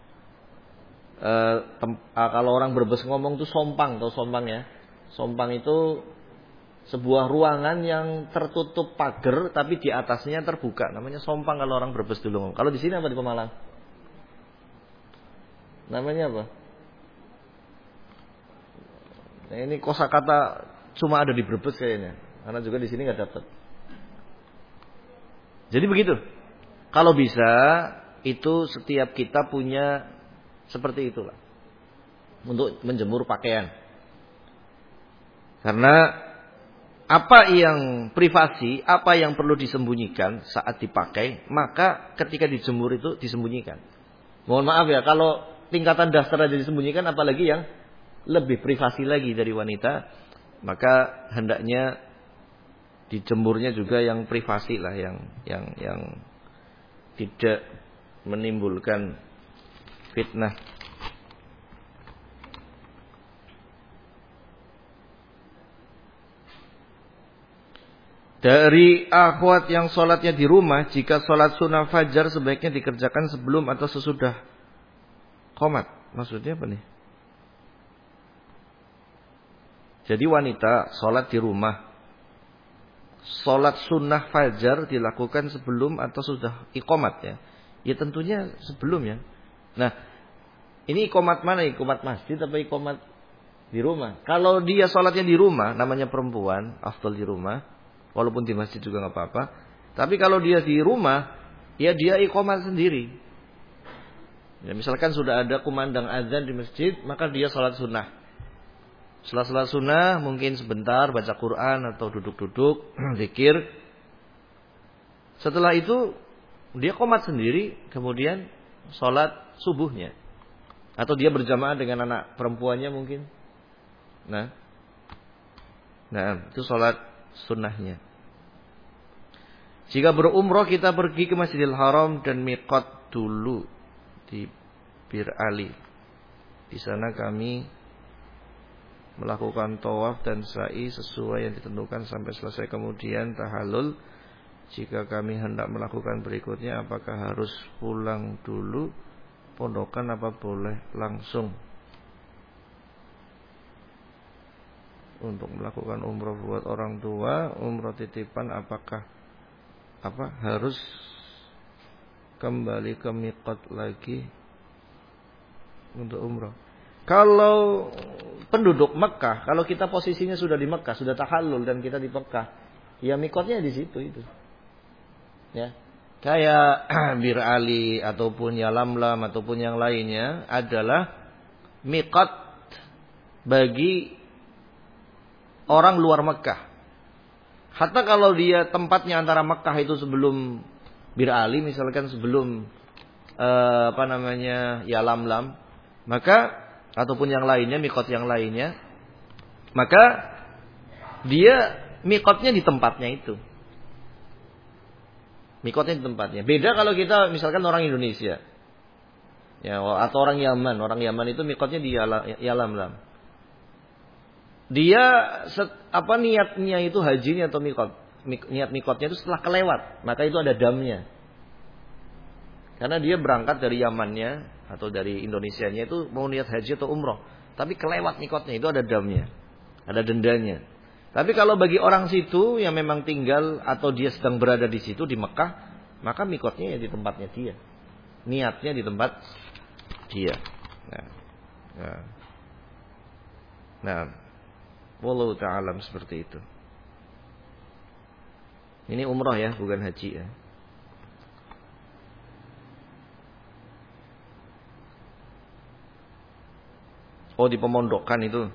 kalau orang Brebes ngomong tuh sompang, tahu sompang ya? Sompang itu sebuah ruangan yang tertutup pagar tapi di atasnya terbuka. Namanya sompang kalau orang Brebes dulu ngomong. Kalau di sini apa di Pemalang? Namanya apa? Nah, ini kosakata cuma ada di Brebes kayaknya. Karena juga di sini nggak dapat. Jadi begitu. Kalau bisa itu setiap kita punya seperti itulah untuk menjemur pakaian. Karena apa yang privasi, apa yang perlu disembunyikan saat dipakai, maka ketika dijemur itu disembunyikan. Mohon maaf ya, kalau tingkatan daster aja disembunyikan, apalagi yang lebih privasi lagi dari wanita, maka hendaknya dijemurnya juga yang privasi lah, yang tidak menimbulkan fitnah. Dari akhwat yang sholatnya di rumah, jika sholat sunnah fajar sebaiknya dikerjakan sebelum atau sesudah qomat. Maksudnya apa nih? Jadi wanita sholat di rumah, sholat sunnah fajar dilakukan sebelum atau sudah iqomat ya? Ya tentunya sebelum ya. Nah, ini iqomat mana? Iqomat masjid atau iqomat di rumah? Kalau dia sholatnya di rumah, namanya perempuan, afdal di rumah. Walaupun di masjid juga nggak apa-apa. Tapi kalau dia di rumah, ya dia iqamah sendiri. Ya, misalkan sudah ada kumandang azan di masjid, maka dia salat sunnah. Setelah salat sunnah mungkin sebentar baca Quran atau duduk-duduk zikir. Setelah itu dia qomat sendiri, kemudian salat subuhnya. Atau dia berjamaah dengan anak perempuannya mungkin. Nah, itu salat sunnahnya. Jika berumrah kita pergi ke Masjidil Haram dan miqat dulu di Bir Ali. Di sana kami melakukan tawaf dan sa'i sesuai yang ditentukan sampai selesai, kemudian tahallul. Jika kami hendak melakukan berikutnya, apakah harus pulang dulu pondokan apa boleh langsung? Untuk melakukan umrah buat orang tua, umrah titipan, apakah harus kembali ke miqat lagi untuk umrah? Kalau penduduk Mekah, kalau kita posisinya sudah di Mekah, sudah tahallul dan kita di Mekah, ya miqatnya di situ itu. Ya. Kayak Bir Ali ataupun Yalamlam ataupun yang lainnya adalah miqat bagi orang luar Mekah. Hatta kalau dia tempatnya antara Mekah itu sebelum Bir Ali, misalkan sebelum Yalamlam, maka ataupun yang lainnya, miqat yang lainnya, maka dia miqatnya di tempatnya itu. Miqatnya di tempatnya. Beda kalau kita misalkan orang Indonesia. Ya, atau orang Yaman. Orang Yaman itu miqatnya di Yalamlam. Dia niatnya itu hajinya atau miqat. Niat miqatnya itu setelah kelewat, maka itu ada damnya. Karena dia berangkat dari Yamannya atau dari Indonesianya itu mau niat haji atau umroh, tapi kelewat miqatnya, itu ada damnya, ada dendanya. Tapi kalau bagi orang situ yang memang tinggal atau dia sedang berada di situ di Mekah, maka miqatnya ya di tempatnya dia, niatnya di tempat dia. Nah, wallahu ta'ala seperti itu. Ini umroh ya, bukan haji ya. Oh, di pemondokan itu.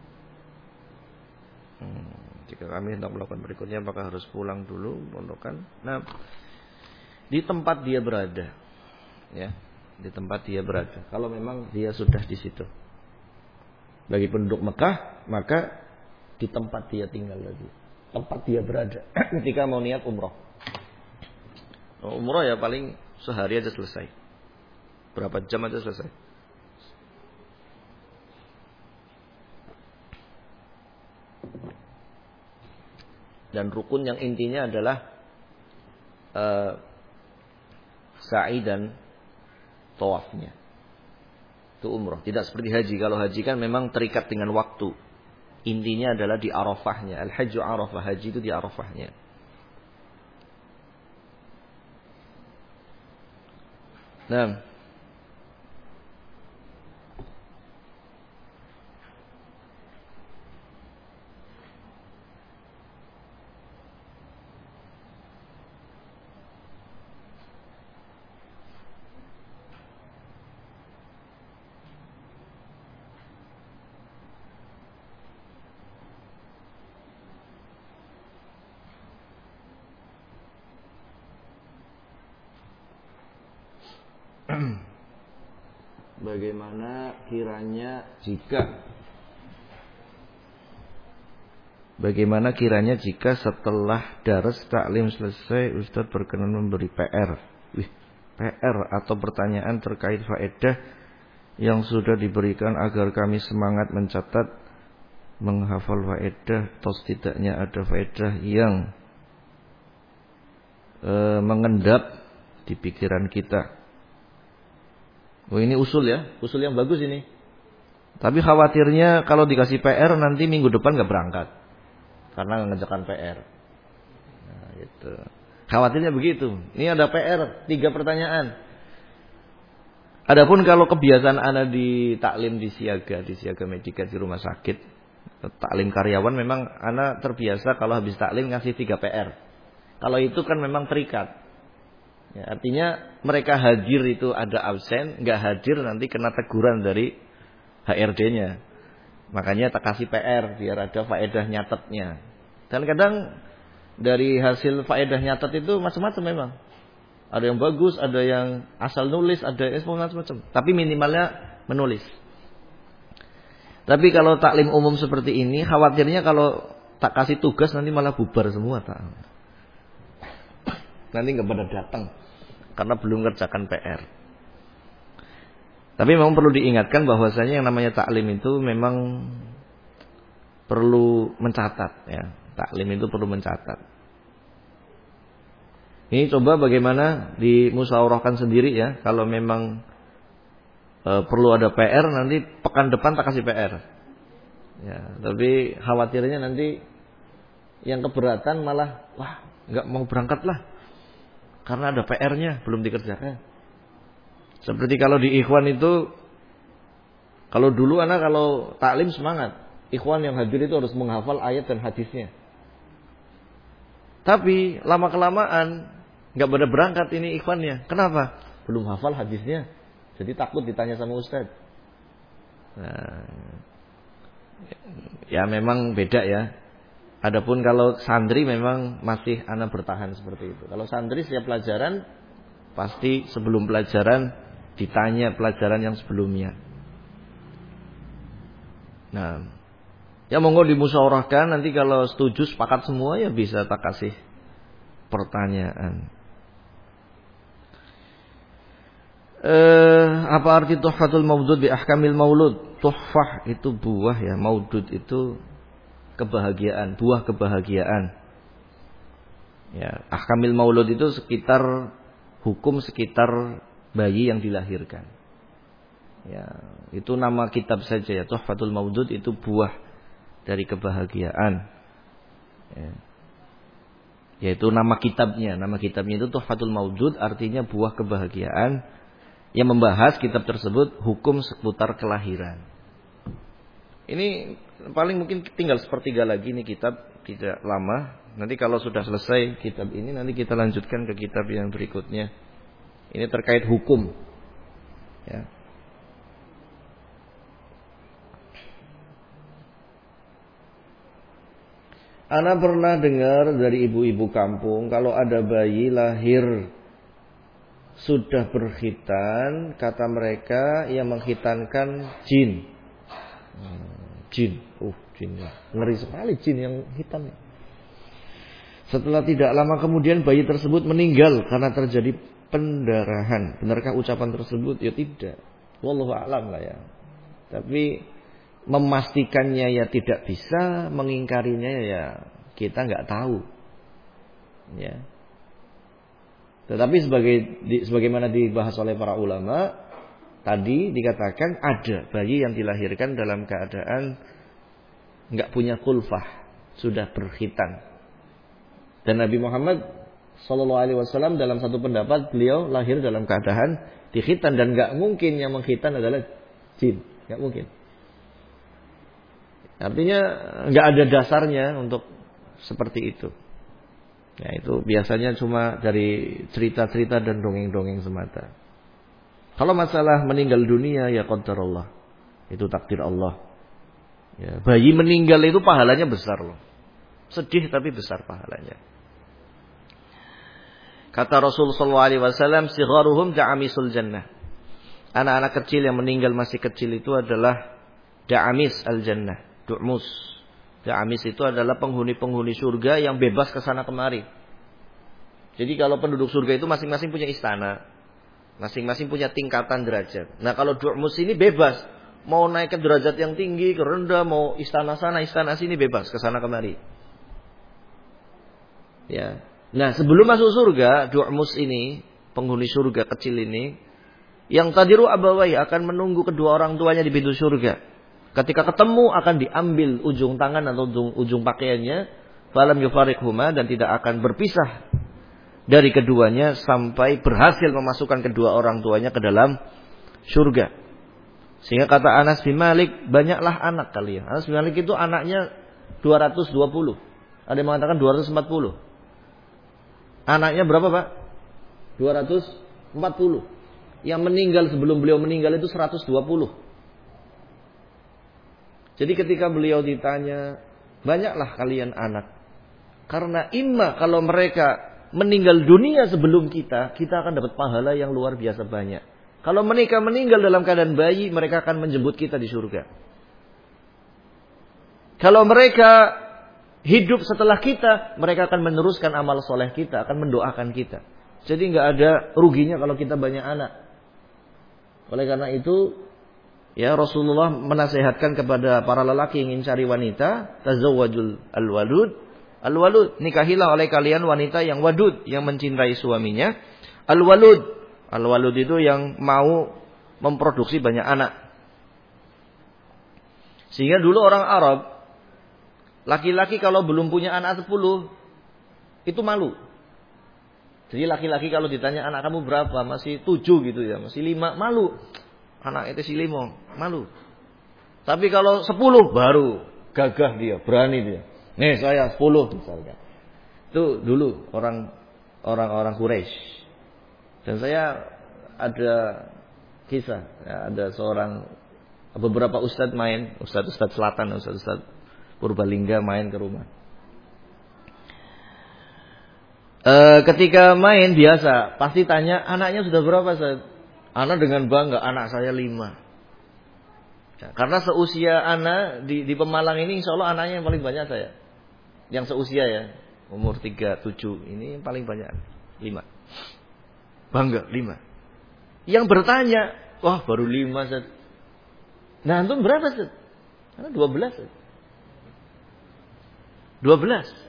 Jika kami hendak melakukan berikutnya, apakah harus pulang dulu pemondokan? Nah, di tempat dia berada, ya, di tempat dia berada. Kalau memang dia sudah di situ. Bagi penduduk Mekah, maka di tempat dia tinggal lagi, tempat dia berada. Ketika mau niat umroh, umroh ya paling sehari aja selesai. Berapa jam aja selesai. Dan rukun yang intinya adalah sa'i dan tawafnya. Itu umroh. Tidak seperti haji. Kalau haji kan memang terikat dengan waktu. Intinya adalah di Arafahnya. Al-Hajju Arafah. Haji itu di Arafahnya. Nah, bagaimana kiranya jika setelah daras taklim selesai Ustadz berkenan memberi PR. PR atau pertanyaan terkait faedah yang sudah diberikan agar kami semangat mencatat, menghafal faedah, atau setidaknya ada faedah yang mengendap di pikiran kita. Oh, ini usul ya, usul yang bagus ini. Tapi khawatirnya kalau dikasih PR nanti minggu depan nggak berangkat karena ngerjakan PR. Nah, gitu. Khawatirnya begitu. Ini ada PR 3 pertanyaan. Adapun kalau kebiasaan Anda di taklim di siaga medika di rumah sakit, taklim karyawan, memang Anda terbiasa kalau habis taklim ngasih 3 PR. Kalau itu kan memang terikat. Ya, artinya mereka hadir itu ada absen, nggak hadir nanti kena teguran dari HRD-nya. Makanya tak kasih PR biar ada faedah nyatetnya. Dan kadang dari hasil faedah nyatet itu macam-macam memang. Ada yang bagus, ada yang asal nulis, ada yang macam-macam. Tapi minimalnya menulis. Tapi kalau taklim umum seperti ini, khawatirnya kalau tak kasih tugas nanti malah bubar semua. Nanti nggak pada datang karena belum kerjakan PR. Tapi memang perlu diingatkan bahwasanya yang namanya taklim itu memang perlu mencatat. Ya, taklim itu perlu mencatat. Ini coba bagaimana dimusyawarahkan sendiri ya. Kalau memang perlu ada PR, nanti pekan depan tak kasih PR. Ya, tapi khawatirnya nanti yang keberatan malah wah nggak mau berangkat lah karena ada PR-nya belum dikerjakan. Seperti kalau di ikhwan itu, kalau dulu anak kalau taklim semangat, ikhwan yang hadir itu harus menghafal ayat dan hadisnya. Tapi lama kelamaan nggak pada berangkat ini ikhwannya. Kenapa? Belum hafal hadisnya. Jadi takut ditanya sama ustaz. Nah, ya memang beda ya. Adapun kalau santri memang masih anak bertahan seperti itu. Kalau santri setiap pelajaran pasti sebelum pelajaran ditanya pelajaran yang sebelumnya. Nah, ya monggo dimusyawarahkan, nanti kalau setuju sepakat semua ya bisa tak kasih pertanyaan. Apa arti tuhfatul maudud bi ahkamil maulud? Tuhfah itu buah ya, maudud itu kebahagiaan, buah kebahagiaan. Ya, ahkamil maulud itu sekitar hukum sekitar bayi yang dilahirkan. Ya, itu nama kitab saja ya, tuhfatul maudud itu buah dari kebahagiaan. Ya. Yaitu nama kitabnya itu tuhfatul maudud, artinya buah kebahagiaan. Yang membahas kitab tersebut hukum seputar kelahiran. Ini paling mungkin tinggal sepertiga lagi nih kitab, tidak lama. Nanti kalau sudah selesai kitab ini nanti kita lanjutkan ke kitab yang berikutnya. Ini terkait hukum. Ya. Ana pernah dengar dari ibu-ibu kampung kalau ada bayi lahir sudah berkhitan, kata mereka yang mengkhitankan jin. Jin, jin. Ngeri sekali jin yang hitam. Setelah tidak lama kemudian bayi tersebut meninggal karena terjadi pendarahan. Benarkah ucapan tersebut? Ya tidak. Wallahu a'lam lah ya. Tapi memastikannya ya tidak bisa, mengingkarinya ya kita nggak tahu. Ya. Tetapi sebagaimana dibahas oleh para ulama tadi dikatakan ada bayi yang dilahirkan dalam keadaan nggak punya kulfah, sudah berkhitan. Dan Nabi Muhammad SAW dalam satu pendapat beliau lahir dalam keadaan dikhitan dan nggak mungkin yang mengkhitan adalah jin, nggak mungkin. Artinya nggak ada dasarnya untuk seperti itu. Ya, itu biasanya cuma dari cerita-cerita dan dongeng-dongeng semata. Kalau masalah meninggal dunia ya qadarullah. Itu takdir Allah. Ya, bayi meninggal itu pahalanya besar loh. Sedih tapi besar pahalanya. Kata Rasul sallallahu alaihi wasallam, sigharuhum da'amisul jannah. Anak-anak kecil yang meninggal masih kecil itu adalah da'amis al-jannah, du'mus. Da'amis itu adalah penghuni-penghuni surga yang bebas ke sana kemari. Jadi kalau penduduk surga itu masing-masing punya istana, masing-masing punya tingkatan derajat. Nah kalau du'mus ini bebas, mau naik ke derajat yang tinggi, ke rendah, mau istana sana, istana sini bebas ke sana kemari. Ya. Nah sebelum masuk surga, du'mus ini, penghuni surga kecil ini, yang tadiru abawai akan menunggu kedua orang tuanya di pintu surga. Ketika ketemu akan diambil ujung tangan atau ujung pakaiannya, falam yufariqhuma, dan tidak akan berpisah dari keduanya sampai berhasil memasukkan kedua orang tuanya ke dalam surga. Sehingga kata Anas bin Malik, banyaklah anak kalian. Anas bin Malik itu anaknya 220. Ada yang mengatakan 240. Anaknya berapa, Pak? 240. Yang meninggal sebelum beliau meninggal itu 120. Jadi ketika beliau ditanya, banyaklah kalian anak. Karena imma kalau mereka meninggal dunia sebelum kita akan dapat pahala yang luar biasa banyak. Kalau mereka meninggal dalam keadaan bayi, mereka akan menjemput kita di surga. Kalau mereka hidup setelah kita, mereka akan meneruskan amal soleh kita, akan mendoakan kita. Jadi nggak ada ruginya kalau kita banyak anak. Oleh karena itu, ya Rasulullah menasihatkan kepada para lelaki yang ingin cari wanita, tazawwajul al-walud. Al-walud, nikahilah oleh kalian wanita yang wadud, yang mencintai suaminya. Al-walud, al-walud itu yang mau memproduksi banyak anak. Sehingga dulu orang Arab, laki-laki kalau belum punya anak 10, itu malu. Jadi laki-laki kalau ditanya anak kamu berapa, masih 7 gitu ya, masih 5, malu. Anak itu si 5, malu. Tapi kalau 10 baru gagah dia, berani dia. Nih saya 10 misalkan. Itu dulu orang Quraisy. Dan saya ada kisah, ya, ada beberapa ustadz main, ustadz selatan, ustadz Purbalingga main ke rumah. Ketika main biasa, pasti tanya anaknya sudah berapa, Ustaz? Anak dengan bangga, anak saya 5. Ya, karena seusia anak di Pemalang ini, insya Allah anaknya yang paling banyak saya. Yang seusia ya, umur 3, 7, ini yang paling banyak 5. Bangga 5. Yang bertanya, wah baru 5, Ustaz. Nah antum berapa, Ustaz? Karena 12, Ustaz. 12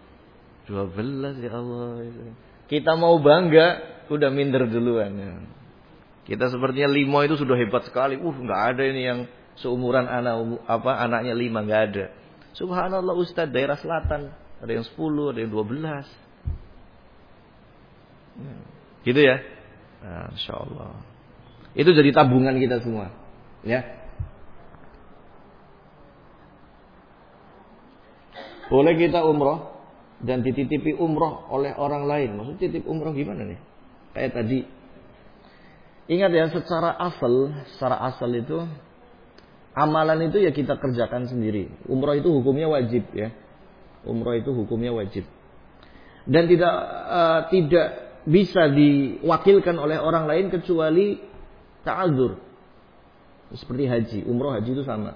ya Allah. Kita mau bangga, udah minder duluan. Ya. Kita sepertinya 5 itu sudah hebat sekali. Nggak ada ini yang seumuran anaknya 5, nggak ada. Subhanallah Ustaz, daerah selatan ada yang 10, ada yang 12. Gitu ya. Nah, Insya Allah. Itu jadi tabungan kita semua. Ya. Boleh kita umroh dan dititipi umroh oleh orang lain. Maksud titip umroh gimana nih? Kayak tadi. Ingat ya, secara asal itu amalan itu ya kita kerjakan sendiri. Umroh itu hukumnya wajib ya. Umroh itu hukumnya wajib. Dan tidak bisa diwakilkan oleh orang lain kecuali ta'adzur. Seperti haji, umroh haji itu sama.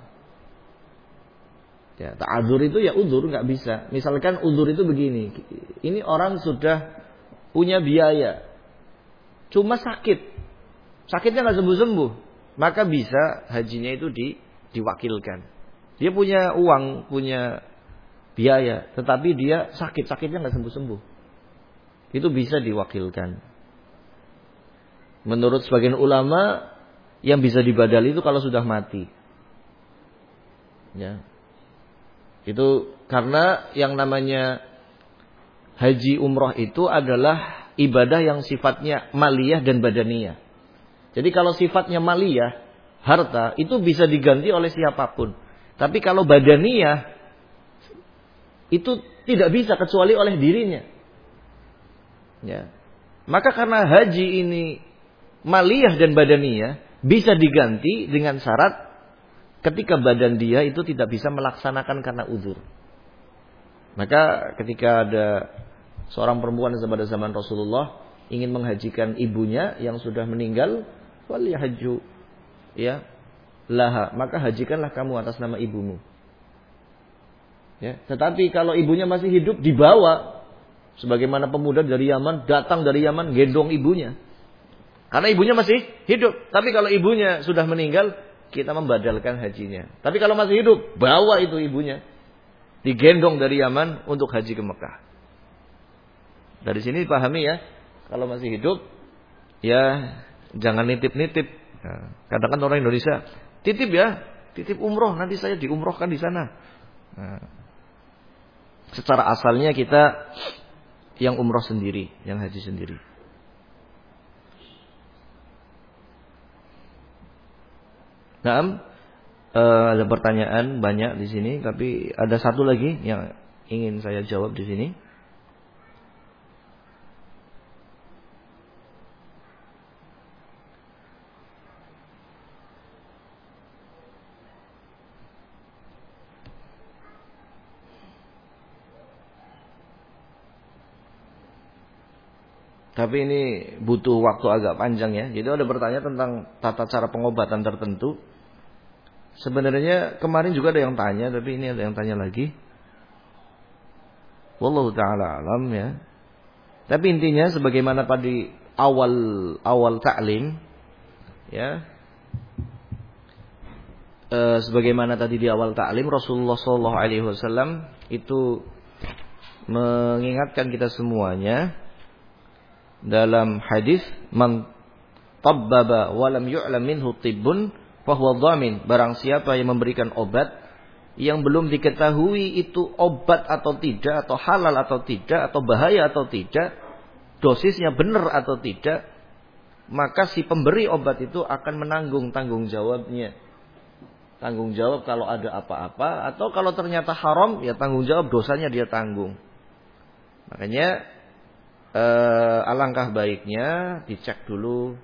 Ya, ta'adzur itu ya udzur, nggak bisa. Misalkan udzur itu begini, ini orang sudah punya biaya, cuma sakitnya nggak sembuh-sembuh, maka bisa hajinya itu diwakilkan. Dia punya uang, punya biaya, tetapi dia sakitnya nggak sembuh-sembuh, itu bisa diwakilkan. Menurut sebagian ulama, yang bisa dibadali itu kalau sudah mati. Ya. Itu karena yang namanya haji umroh itu adalah ibadah yang sifatnya maliyah dan badaniyah. Jadi kalau sifatnya maliyah, harta, itu bisa diganti oleh siapapun. Tapi kalau badaniyah, itu tidak bisa kecuali oleh dirinya. Ya. Maka karena haji ini maliyah dan badaniyah, bisa diganti dengan syarat ketika badan dia itu tidak bisa melaksanakan karena uzur. Maka ketika ada seorang perempuan pada zaman Rasulullah ingin menghajikan ibunya yang sudah meninggal, waliyahajju ya laha, maka hajikanlah kamu atas nama ibumu. Ya, tetapi kalau ibunya masih hidup, dibawa sebagaimana pemuda dari Yaman datang dari Yaman gendong ibunya. Karena ibunya masih hidup. Tapi kalau ibunya sudah meninggal, kita membadalkan hajinya. Tapi kalau masih hidup, bawa itu ibunya. Digendong dari Yaman untuk haji ke Mekah. Dari sini dipahami ya, kalau masih hidup, ya jangan nitip-nitip. Nah, kadang kan orang Indonesia, titip ya, titip umroh, nanti saya diumrohkan di sana. Nah, secara asalnya kita yang umroh sendiri, yang haji sendiri. Nah, ada pertanyaan banyak di sini, tapi ada satu lagi yang ingin saya jawab di sini. Tapi ini butuh waktu agak panjang ya. Jadi ada bertanya tentang tata cara pengobatan tertentu. Sebenarnya kemarin juga ada yang tanya, tapi ini ada yang tanya lagi. Wallahu ta'ala alam ya. Tapi intinya sebagaimana tadi awal ta'lim ya. Sebagaimana tadi di awal ta'lim Rasulullah SAW itu mengingatkan kita semuanya dalam hadis man tabbaba wa lam yu'lam minhu tibbun fahuwa dhamin. Barang siapa yang memberikan obat yang belum diketahui itu obat atau tidak, atau halal atau tidak, atau bahaya atau tidak, dosisnya benar atau tidak, maka si pemberi obat itu akan menanggung tanggung jawabnya. Tanggung jawab kalau ada apa-apa, atau kalau ternyata haram, ya tanggung jawab dosanya dia tanggung. Makanya alangkah baiknya dicek dulu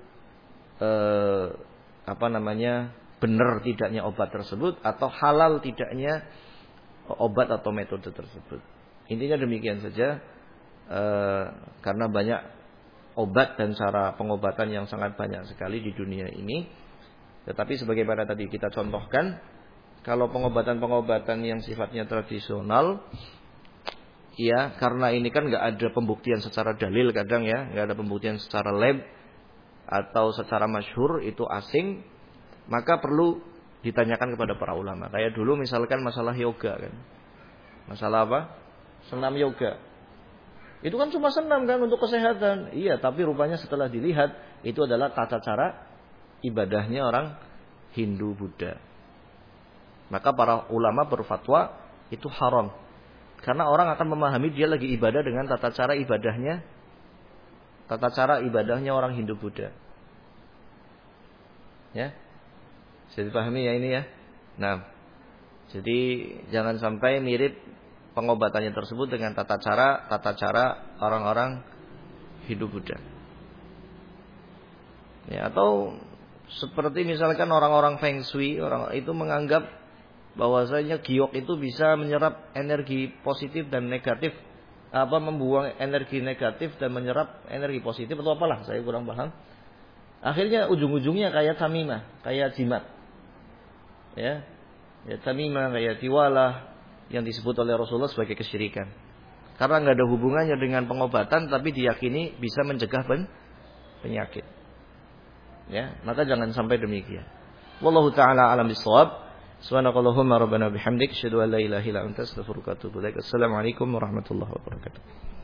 benar tidaknya obat tersebut, atau halal tidaknya obat atau metode tersebut. Intinya demikian saja, karena banyak obat dan cara pengobatan yang sangat banyak sekali di dunia ini. Tetapi sebagaimana tadi kita contohkan, kalau pengobatan-pengobatan yang sifatnya tradisional, ya karena ini kan nggak ada pembuktian secara dalil kadang ya, nggak ada pembuktian secara lab atau secara masyhur, itu asing, maka perlu ditanyakan kepada para ulama. Kayak dulu misalkan masalah yoga kan, masalah apa? Senam yoga. Itu kan cuma senam kan untuk kesehatan. Iya, tapi rupanya setelah dilihat itu adalah tata cara ibadahnya orang Hindu Buddha. Maka para ulama berfatwa itu haram. Karena orang akan memahami dia lagi ibadah dengan tata cara ibadahnya orang Hindu Buddha. Ya. Bisa dipahami ya ini ya. Nah, jadi jangan sampai mirip pengobatannya tersebut dengan tata cara orang-orang Hindu Buddha. Ya, atau seperti misalkan orang-orang Feng Shui, orang itu menganggap bahwasanya giok itu bisa menyerap energi positif dan negatif, membuang energi negatif dan menyerap energi positif atau apalah, saya kurang paham. Akhirnya ujung-ujungnya kayak tamimah, kayak jimat. Ya tamimah, kayak tiwalah yang disebut oleh Rasulullah sebagai kesyirikan. Karena nggak ada hubungannya dengan pengobatan, tapi diyakini bisa mencegah penyakit. Ya, maka jangan sampai demikian. Wallahu taala alam bissawab. Subhanakallahumma rabbana bihamdik asyhadu an la ilaha illa anta astaghfiruka wa atubu ilaik. Assalamualaikum warahmatullahi wabarakatuh.